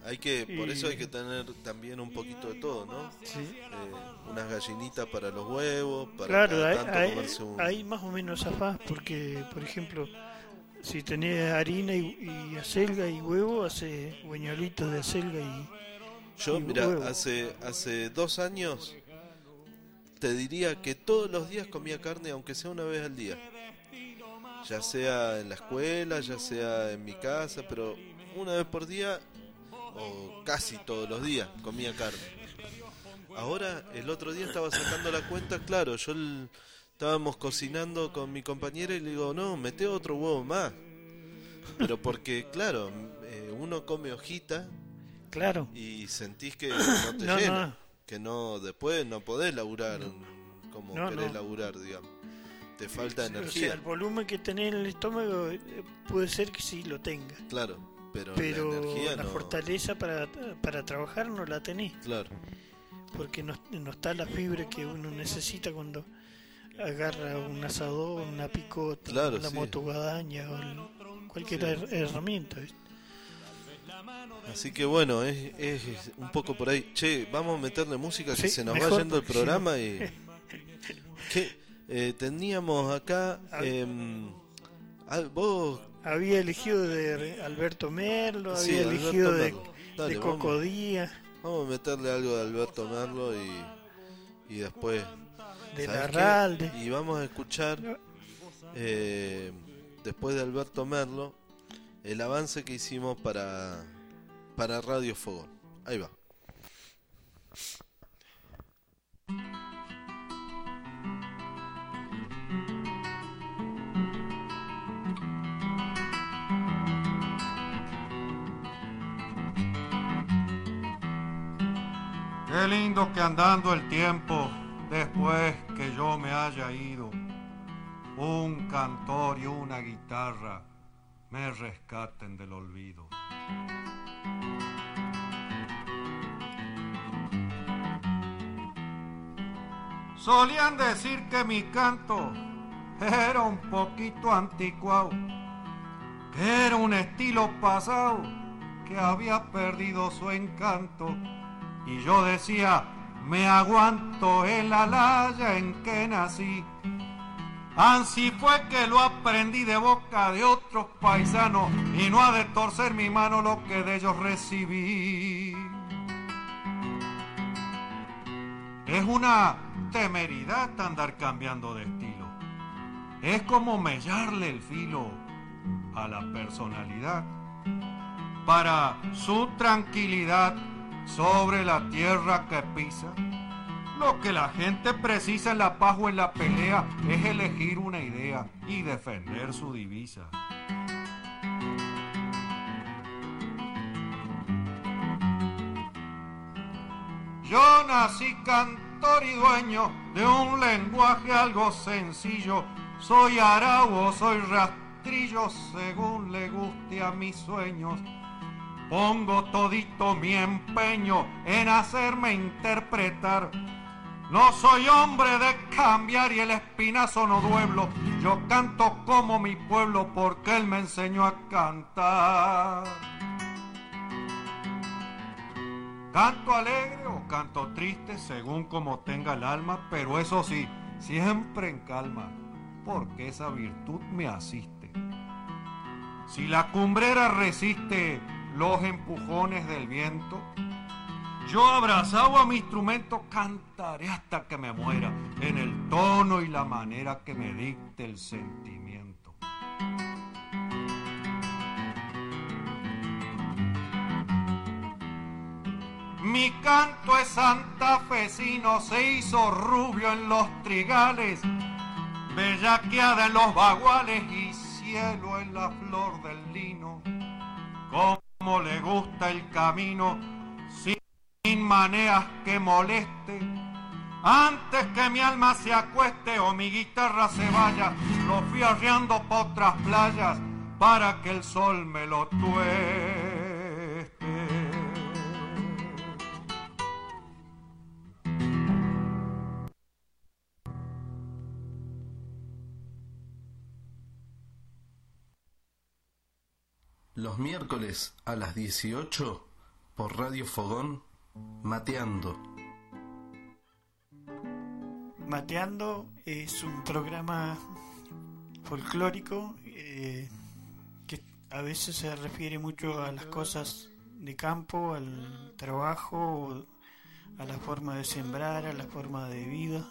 hay que, por Y- eso hay que tener también un poquito de todo, ¿no? Sí. Eh, unas gallinitas para los huevos, para Claro, cada hay, tanto hay- comerse un... hay más o menos zafás, porque, por ejemplo, si tenés harina y, y acelga y huevo, hace buñuelitos de acelga y... Yo, y mira, huevo. hace, hace dos años te diría que todos los días comía carne, aunque sea una vez al día. Ya sea en la escuela, ya sea en mi casa, pero una vez por día, o casi todos los días, comía carne. Ahora, el otro día estaba sacando la cuenta, claro, yo el- estábamos cocinando con mi compañera y le digo, no, mete otro huevo más. Pero porque, claro, eh, uno come hojita Claro. y sentís que no te No, llena, no. que no después no podés laburar como No, querés no. laburar, digamos. Te falta O sea, energía, el volumen que tenés en el estómago eh, puede ser que sí lo tenga, claro, pero, pero la energía la no. fortaleza para, para trabajar no la tenés, Claro, porque no, no está la fibra que uno necesita cuando agarra un asador, una picota, Claro, la sí. motoguadaña o el- cualquier her- herramienta, ¿viste? así que bueno, es, es un poco por ahí. Che, vamos a meterle música que Sí, se nos mejor, va yendo el porque si programa no- y... ¿Qué? Eh, teníamos acá... A- em, ah, vos... Había elegido de Alberto Merlo, Sí, había Alberto elegido de, Merlo. Dale, de vamos. Coco Díaz, Vamos a meterle algo de Alberto Merlo y, y después... de ¿sabés qué? Larralde. Y vamos a escuchar, eh, después de Alberto Merlo, el avance que hicimos para, para Radio Fogón. Ahí va. Qué lindo que andando el tiempo, después que yo me haya ido, un cantor y una guitarra me rescaten del olvido. Solían decir que mi canto era un poquito anticuado, que era un estilo pasado, que había perdido su encanto. Y yo decía, me aguanto en la laya en que nací. Ansí fue que lo aprendí de boca de otros paisanos, y no ha de torcer mi mano lo que de ellos recibí. Es una temeridad andar cambiando de estilo. Es como mellarle el filo a la personalidad para su tranquilidad sobre la tierra que pisa. Lo que la gente precisa en la paz o en la pelea es elegir una idea y defender su divisa. Yo nací cantor y dueño de un lenguaje algo sencillo. Soy arao, soy rastrillo, según le guste a mis sueños. Pongo todito mi empeño en hacerme interpretar. No soy hombre de cambiar y el espinazo no dueblo. Yo canto como mi pueblo porque él me enseñó a cantar. Canto alegre o canto triste según como tenga el alma, pero eso sí, siempre en calma, porque esa virtud me asiste. Si la cumbrera resiste los empujones del viento, yo abrazado a mi instrumento cantaré hasta que me muera, en el tono y la manera que me dicte el sentimiento. Mi canto es santafesino, se hizo rubio en los trigales, bellaqueada en los baguales y cielo en la flor del lino. Como le gusta el camino, sin maneas que moleste. Antes que mi alma se acueste o mi guitarra se vaya, lo fui arreando por otras playas para que el sol me lo tueste. Los miércoles a las dieciocho, por Radio Fogón, Mateando. Mateando es un programa folclórico eh, que a veces se refiere mucho a las cosas de campo, al trabajo, a la forma de sembrar, a la forma de vida.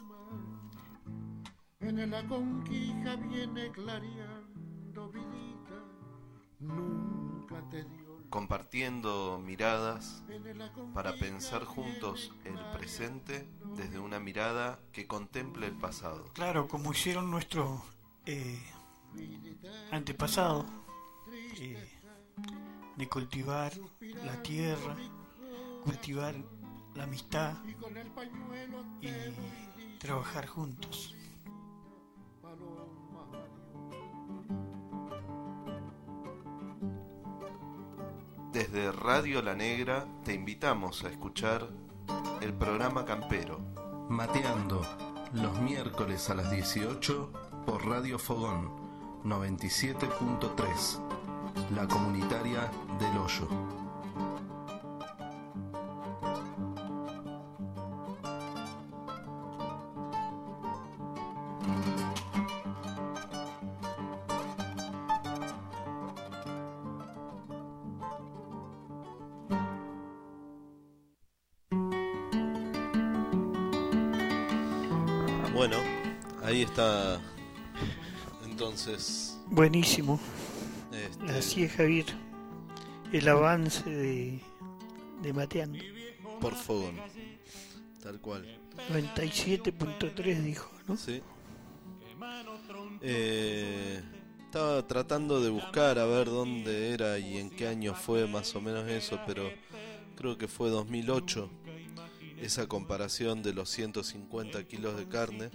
En la conquija viene clareando vidita, nunca te dio. Compartiendo miradas para pensar juntos el presente desde una mirada que contemple el pasado. Claro, como hicieron nuestros eh, antepasados, eh, de cultivar la tierra, cultivar la amistad y trabajar juntos. Desde Radio La Negra te invitamos a escuchar el programa campero Mateando, los miércoles a las dieciocho por Radio Fogón noventa y siete punto tres, la comunitaria del Hoyo. Bueno, ahí está entonces. Buenísimo. Este... Así es, Javier. El avance de, de Mateando. Por Fogón. Tal cual. noventa y siete punto tres dijo, ¿no? Sí. Eh, estaba tratando de buscar a ver dónde era y en qué año fue más o menos eso, pero creo que fue dos mil ocho. Esa comparación de los ciento cincuenta kilos de carne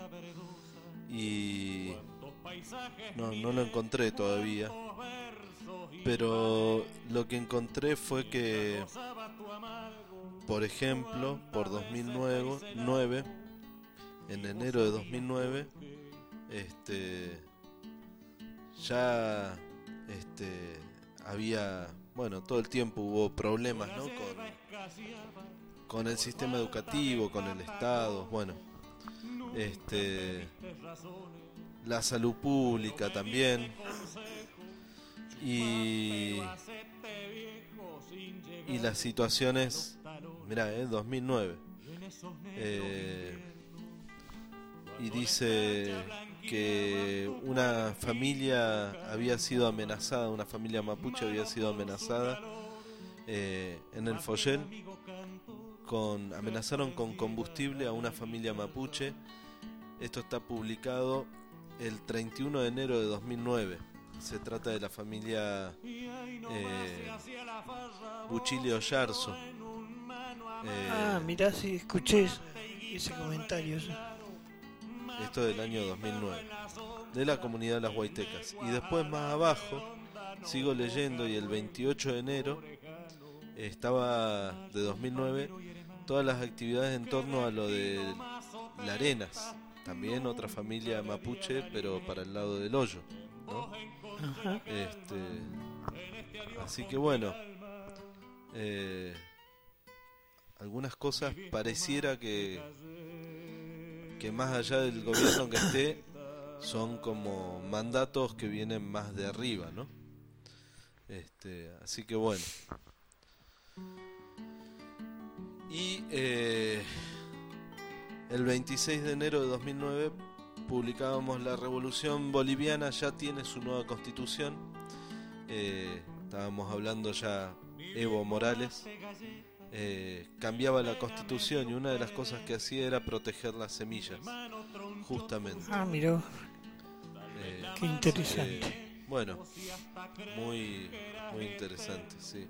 y no, no lo encontré todavía, pero lo que encontré fue que, por ejemplo, por dos mil nueve, en enero de dos mil nueve, este, ya este, había, bueno, todo el tiempo hubo problemas, ¿no? Con con el sistema educativo, con el Estado, bueno, este, la salud pública también, y, y las situaciones, mirá, eh, dos mil nueve, eh, y dice que una familia había sido amenazada, una familia mapuche había sido amenazada eh, en el Follel. Con, amenazaron con combustible a una familia mapuche. Esto está publicado el treinta y uno de enero de dos mil nueve. Se trata de la familia eh, Buchile Oyarzo. Eh, ah, mirá, sí, escuché ese comentario. Esto del año dos mil nueve, de la comunidad de las Huaytecas. Y después más abajo, sigo leyendo, y el veintiocho de enero estaba de dos mil nueve todas las actividades en torno a lo de Larenas, también otra familia mapuche, pero para el lado del Hoyo, ¿no? Este, así que bueno, eh, algunas cosas pareciera que que más allá del gobierno que esté, son como mandatos que vienen más de arriba, ¿no? Este, así que bueno. Y eh, el veintiséis de enero de dos mil nueve publicábamos La Revolución Boliviana ya tiene su nueva constitución. Eh, estábamos hablando ya Evo Morales. Eh, cambiaba la constitución y una de las cosas que hacía era proteger las semillas, justamente. Ah, miró. Eh, Qué interesante. Eh, bueno, muy, muy interesante, sí.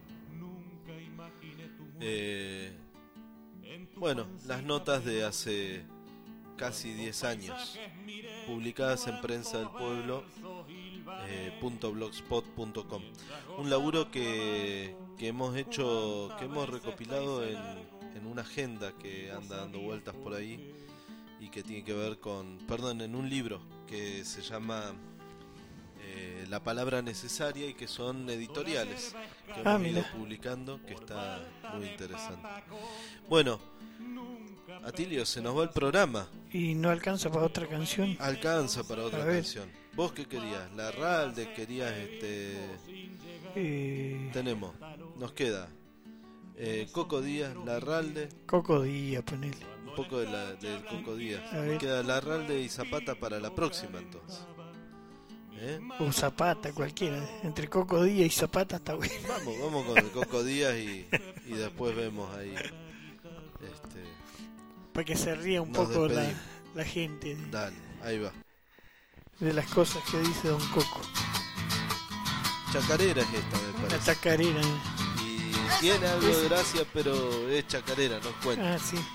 Eh, bueno, las notas de hace casi diez años, publicadas en Prensa del Pueblo, eh, .blogspot punto com. Un laburo que, que hemos hecho, que hemos recopilado en, en una agenda que anda dando vueltas por ahí y que tiene que ver con, perdón, en un libro que se llama eh, La Palabra Necesaria, y que son editoriales que Ah, hemos ido mira. publicando, que está muy interesante. Bueno, Atilio, se nos va el programa. Y no alcanza para otra canción. Alcanza para otra A ver. canción. ¿Vos qué querías? La Ralde, querías este... Eh, Tenemos, nos queda eh, Coco Díaz, La Ralde, Coco Díaz, ponele. un poco de la, del Coco Díaz. A ver. Queda La Ralde y Zapata para la próxima entonces. ¿Eh? O Zapata, cualquiera. Entre Coco Díaz y Zapata está bueno. Vamos, vamos con el Coco Díaz y, y después vemos ahí. Este, Para que se ría un Nos poco la, despedimos. la gente de, dale, ahí va. de las cosas que dice Don Coco. Chacarera es esta, me Una parece. chacarera. Y tiene algo de gracia, pero es chacarera, no cuenta. Ah, sí.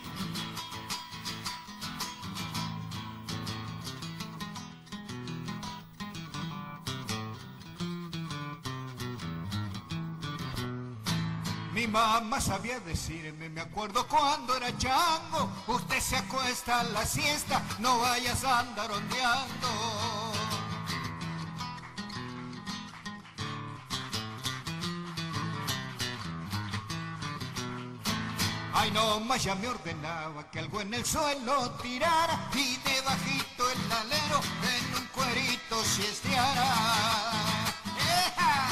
Mi mamá sabía decirme, me acuerdo cuando era chango, usted se acuesta a la siesta, no vayas a andar ondeando. Ay, no más ya me ordenaba que algo en el suelo tirara y debajito el alero en un cuerito siesteara. ¡Eja!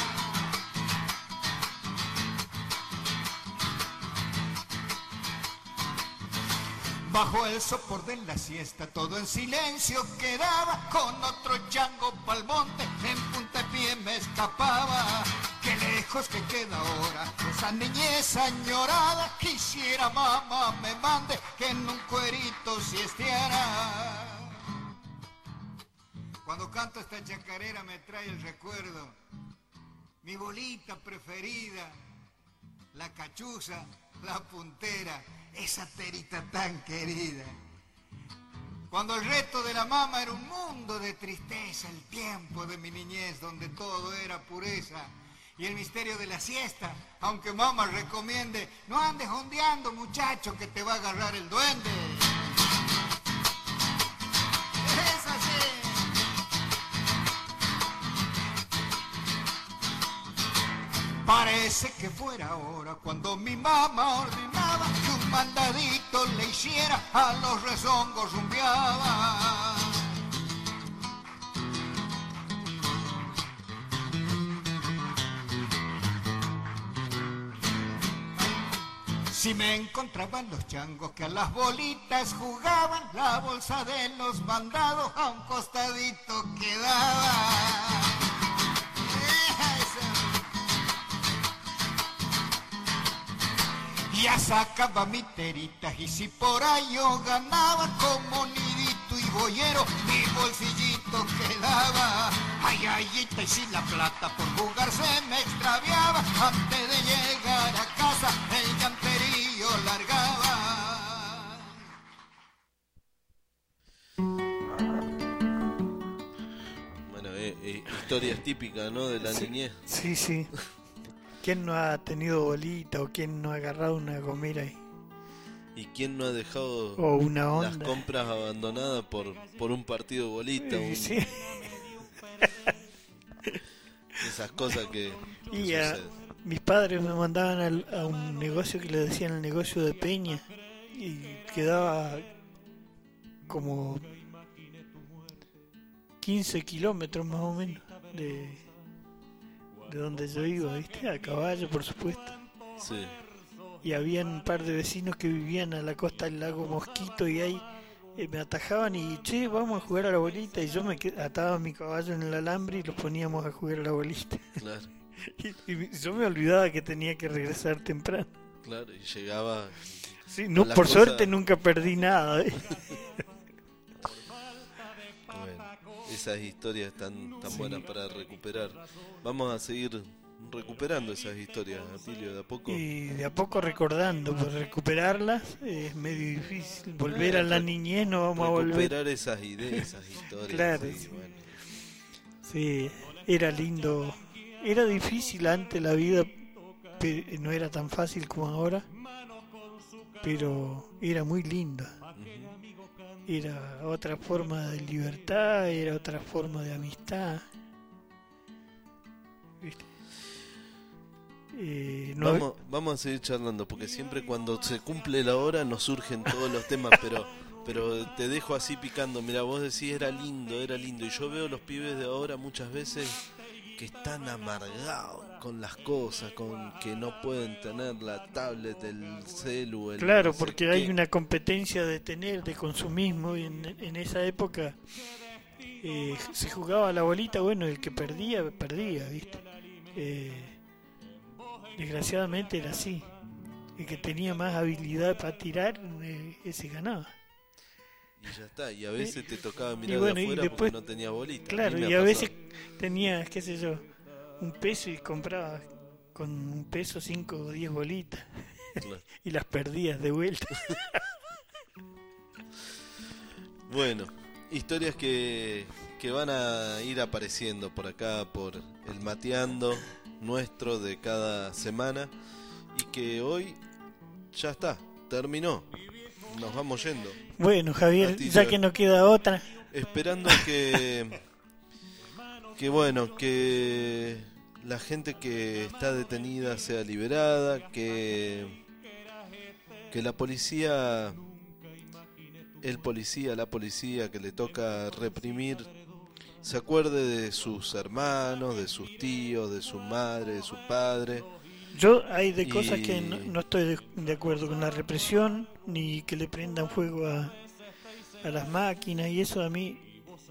Bajo el sopor de la siesta todo en silencio quedaba, con otro chango pa'l monte en punta de pie me escapaba. Qué lejos que queda ahora esa niñez añorada, quisiera mamá me mande que en un cuerito siesteara. Cuando canto esta chacarera me trae el recuerdo, mi bolita preferida, la cachuza, la puntera, esa terita tan querida. Cuando el reto de la mama era un mundo de tristeza, el tiempo de mi niñez donde todo era pureza, y el misterio de la siesta, aunque mamá recomiende, no andes ondeando muchacho que te va a agarrar el duende. Es así. Parece que fuera ahora cuando mi mamá ordenaba que un mandadito le hiciera, a los rezongos rumbeaba. Si me encontraban los changos que a las bolitas jugaban, la bolsa de los mandados a un costadito quedaba. Ya sacaba mi terita y si por ahí yo ganaba como nidito y boyero, mi bolsillito quedaba. Ay, ay, y si la plata por jugar se me extraviaba, antes de llegar a casa el llanterillo largaba. Bueno, eh, eh, historias típicas, ¿no? De la Sí. niñez. Sí, sí. ¿Quién no ha tenido bolita o quién no ha agarrado una gomera ahí? ¿Y quién no ha dejado O una las onda. compras abandonadas por, por un partido de bolita? Sí, un- sí. Esas cosas que, que Y a- suceden. mis padres me mandaban al- a un negocio que le decían el negocio de Peña y quedaba como quince kilómetros más o menos de, de donde yo iba, ¿viste? A caballo, por supuesto. Sí. Y había un par de vecinos que vivían a la costa del lago Mosquito y ahí eh, me atajaban y, che, vamos a jugar a la bolita, y yo me qued- ataba mi caballo en el alambre y los poníamos a jugar a la bolita. Claro, Y, y yo me olvidaba que tenía que regresar temprano. claro, y llegaba. Sí, no, Las por cosas- suerte nunca perdí nada. ¿eh? Bueno, esas historias tan, tan buenas para recuperar. Vamos a seguir recuperando esas historias, Atilio, de a poco. Y de a poco recordando, pues recuperarlas es medio difícil. Volver a la niñez no vamos a volver. Recuperar esas ideas, esas historias. Claro, sí, sí. bueno. Sí, era lindo. Era difícil antes la vida, pe- no era tan fácil como ahora, pero era muy linda. Era otra forma de libertad, era otra forma de amistad. ¿viste? Eh, no... Vamos, vamos a seguir charlando, porque siempre cuando se cumple la hora nos surgen todos los temas, pero pero te dejo así picando. Mira, vos decís era lindo, era lindo, y yo veo los pibes de ahora muchas veces que están amargados con las cosas, con que no pueden tener la tablet, el celu, el Claro, no sé porque qué. hay una competencia de tener, de consumismo, y en, en esa época eh, se jugaba a la bolita, bueno, el que perdía, perdía, ¿viste? Eh, desgraciadamente era así. El que tenía más habilidad para tirar, eh, ese ganaba. Y ya está, y a veces te tocaba mirar Y bueno, de y afuera después, porque no tenía bolita. claro, mí me y ha a pasado. veces tenías, qué sé yo, un peso y comprabas con un peso cinco o diez bolitas Claro. y las perdías de vuelta. Bueno, historias que, que van a ir apareciendo por acá, por el Mateando nuestro de cada semana, y que hoy ya está, terminó, nos vamos yendo, Bueno, Javier, Atilio, ya que no queda otra, esperando que, que bueno, que la gente que está detenida sea liberada, que, que la policía... el policía, la policía que le toca reprimir, se acuerde de sus hermanos, de sus tíos, de su madre, de su padre. yo hay de Y- cosas que no, no estoy de, de acuerdo con la represión, ni que le prendan fuego a, a las máquinas y eso a mí,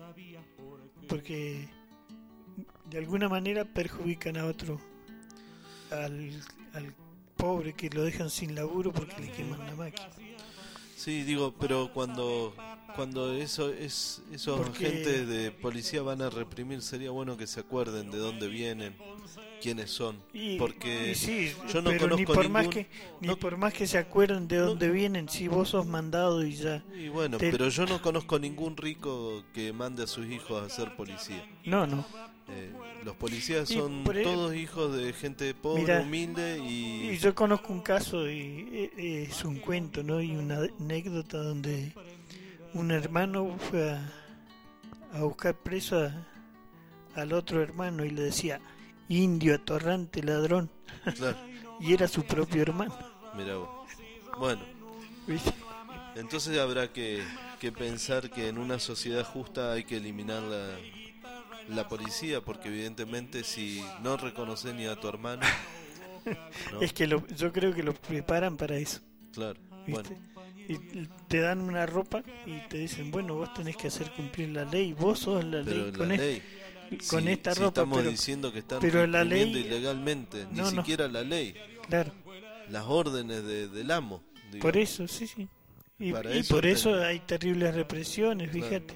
porque de alguna manera perjudican a otro, al, al pobre que lo dejan sin laburo porque le queman la máquina. Sí, digo, pero cuando cuando eso es esos Porque- agentes de policía van a reprimir, sería bueno que se acuerden de dónde vienen, quiénes son, Y, porque y sí, yo no pero conozco ni por más ningún- que ni no- por más que se acuerden de no- dónde vienen, si vos sos mandado y ya. y bueno, te- pero yo no conozco ningún rico que mande a sus hijos a ser policía. No, no. Eh, los policías Y son por e- todos hijos de gente pobre, Mirá, humilde y... Y yo conozco un caso y eh, es un cuento, ¿no? Y una anécdota donde un hermano fue a, a buscar preso a- al otro hermano y le decía indio, atorrante, ladrón, Claro, y era su propio hermano, mirá vos. Bueno, ¿viste? entonces habrá que, que pensar que en una sociedad justa hay que eliminar la, la policía, porque evidentemente si no reconoces ni a tu hermano, ¿no? Es que lo- yo creo que lo preparan para eso, Claro, ¿viste? bueno, Y te dan una ropa y te dicen, bueno, vos tenés que hacer cumplir la ley, vos sos la pero ley la con, es- ley, con si- esta si ropa, estamos pero diciendo que están pero la reprimiendo ley- ilegalmente, ni No, no. siquiera la ley, claro, las órdenes de, del amo. digo. por eso, sí, sí. Y, Para y eso por te- eso hay terribles represiones, Claro. fíjate.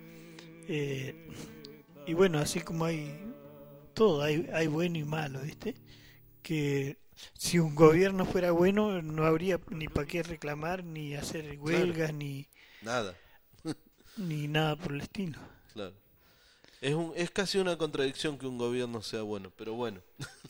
Eh, y bueno, así como hay todo, hay, hay bueno y malo, ¿viste? Que si un gobierno fuera bueno, no habría ni para qué reclamar, ni hacer huelgas, ni, Nada, ni nada por el estilo. claro. Es, un, es casi una contradicción que un gobierno sea bueno, pero bueno.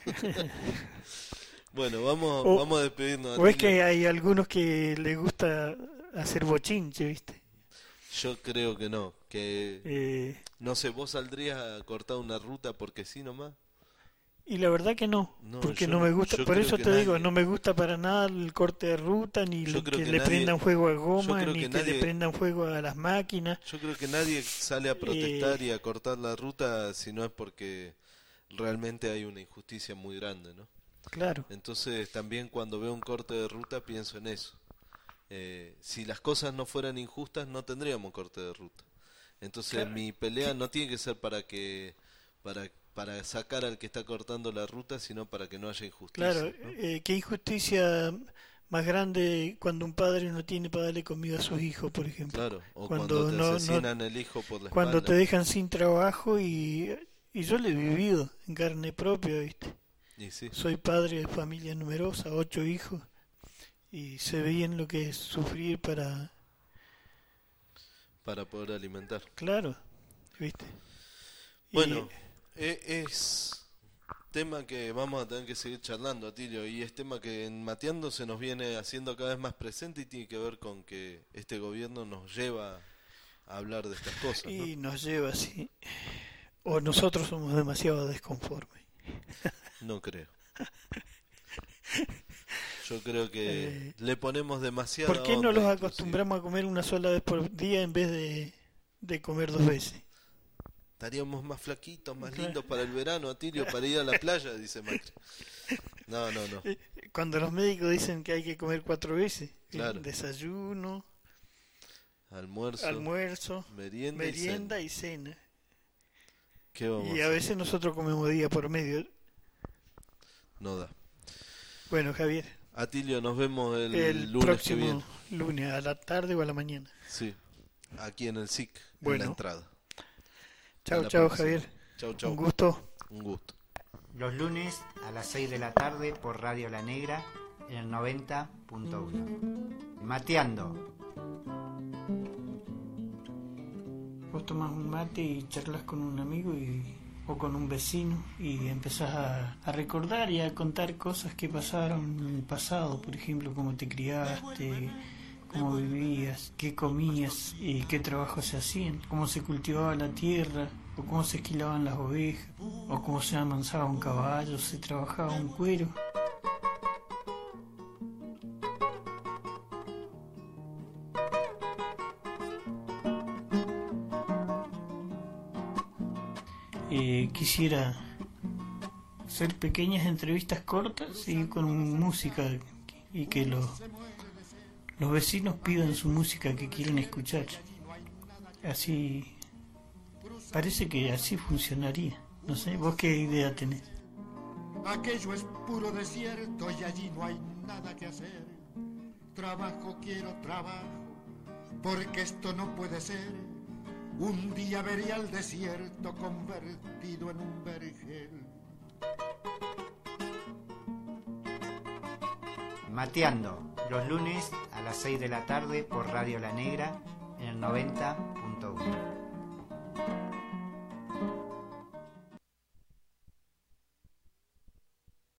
Bueno, vamos, O- vamos a despedirnos. O es Atilio. que hay algunos que les gusta hacer bochinche, ¿viste? Yo creo que no, que Eh, no sé, vos saldrías a cortar una ruta porque sí nomás. y la verdad que no, No, porque yo- no me gusta, yo por creo eso que te digo, nadie- no me gusta para nada el corte de ruta, ni Yo lo creo que, que le nadie- prendan fuego a yo goma, creo ni que que, nadie- le prendan fuego a las máquinas. Yo creo que nadie sale a protestar Eh. y a cortar la ruta si no es porque realmente hay una injusticia muy grande, ¿no? Claro, Entonces también cuando veo un corte de ruta pienso en eso. Eh, si las cosas no fueran injustas no tendríamos corte de ruta. Entonces Claro. mi pelea no tiene que ser para que para para sacar al que está cortando la ruta, sino para que no haya injusticia. claro, ¿no? eh, qué injusticia más grande cuando un padre no tiene para darle comida a sus hijos, por ejemplo. Claro, o cuando cuando, te no- no- asesinan el hijo por la Cuando te espalda. dejan sin trabajo y, y yo lo he vivido en carne propia, ¿viste? Y sí, Soy padre de familia numerosa, ocho hijos, y sé bien lo que es sufrir para, para poder alimentar. claro, ¿viste? Y- Bueno, e- es tema que vamos a tener que seguir charlando, Atilio, y es tema que en Mateando se nos viene haciendo cada vez más presente y tiene que ver con que este gobierno nos lleva a hablar de estas cosas, ¿no? y nos lleva así, o nosotros somos demasiado desconformes. No creo. Yo creo que eh, le ponemos demasiado. ¿Por qué no los acostumbramos a comer una sola vez por día en vez de, de comer dos veces? Estaríamos más flaquitos, más claro. lindos para el verano, Atilio, para ir a la playa, dice Macri. No, no, no. Cuando los médicos dicen que hay que comer cuatro veces, claro. Desayuno, almuerzo, almuerzo merienda, merienda y cena. Y, cena. ¿Qué vamos y a, a veces nosotros comemos día por medio. No da. Bueno, Javier. Atilio, nos vemos el, el lunes próximo que viene. Lunes, a la tarde o a la mañana. Sí, aquí en el S I C, bueno. en la entrada. Chao, chao, Javier. Chao, chao. Un gusto. Un gusto. Los lunes a las seis de la tarde por Radio La Negra en el noventa punto uno. Mateando. Vos tomás un mate y charlas con un amigo y, o con un vecino y empezás a, a recordar y a contar cosas que pasaron en el pasado, por ejemplo, cómo te criaste, cómo vivías, qué comías y qué trabajos se hacían, cómo se cultivaba la tierra, o cómo se esquilaban las ovejas, o cómo se amansaba un caballo, se trabajaba un cuero. Eh, quisiera hacer pequeñas entrevistas cortas y con música y que los los vecinos pidan su música que quieren escuchar. Así parece que así funcionaría. No sé, ¿vos qué idea tenés? Aquello es puro desierto y allí no hay nada que hacer. Trabajo, quiero trabajo, porque esto no puede ser. Un día veré al desierto convertido en un vergel. Mateando, los lunes a las seis de la tarde por Radio La Negra en el noventa punto uno.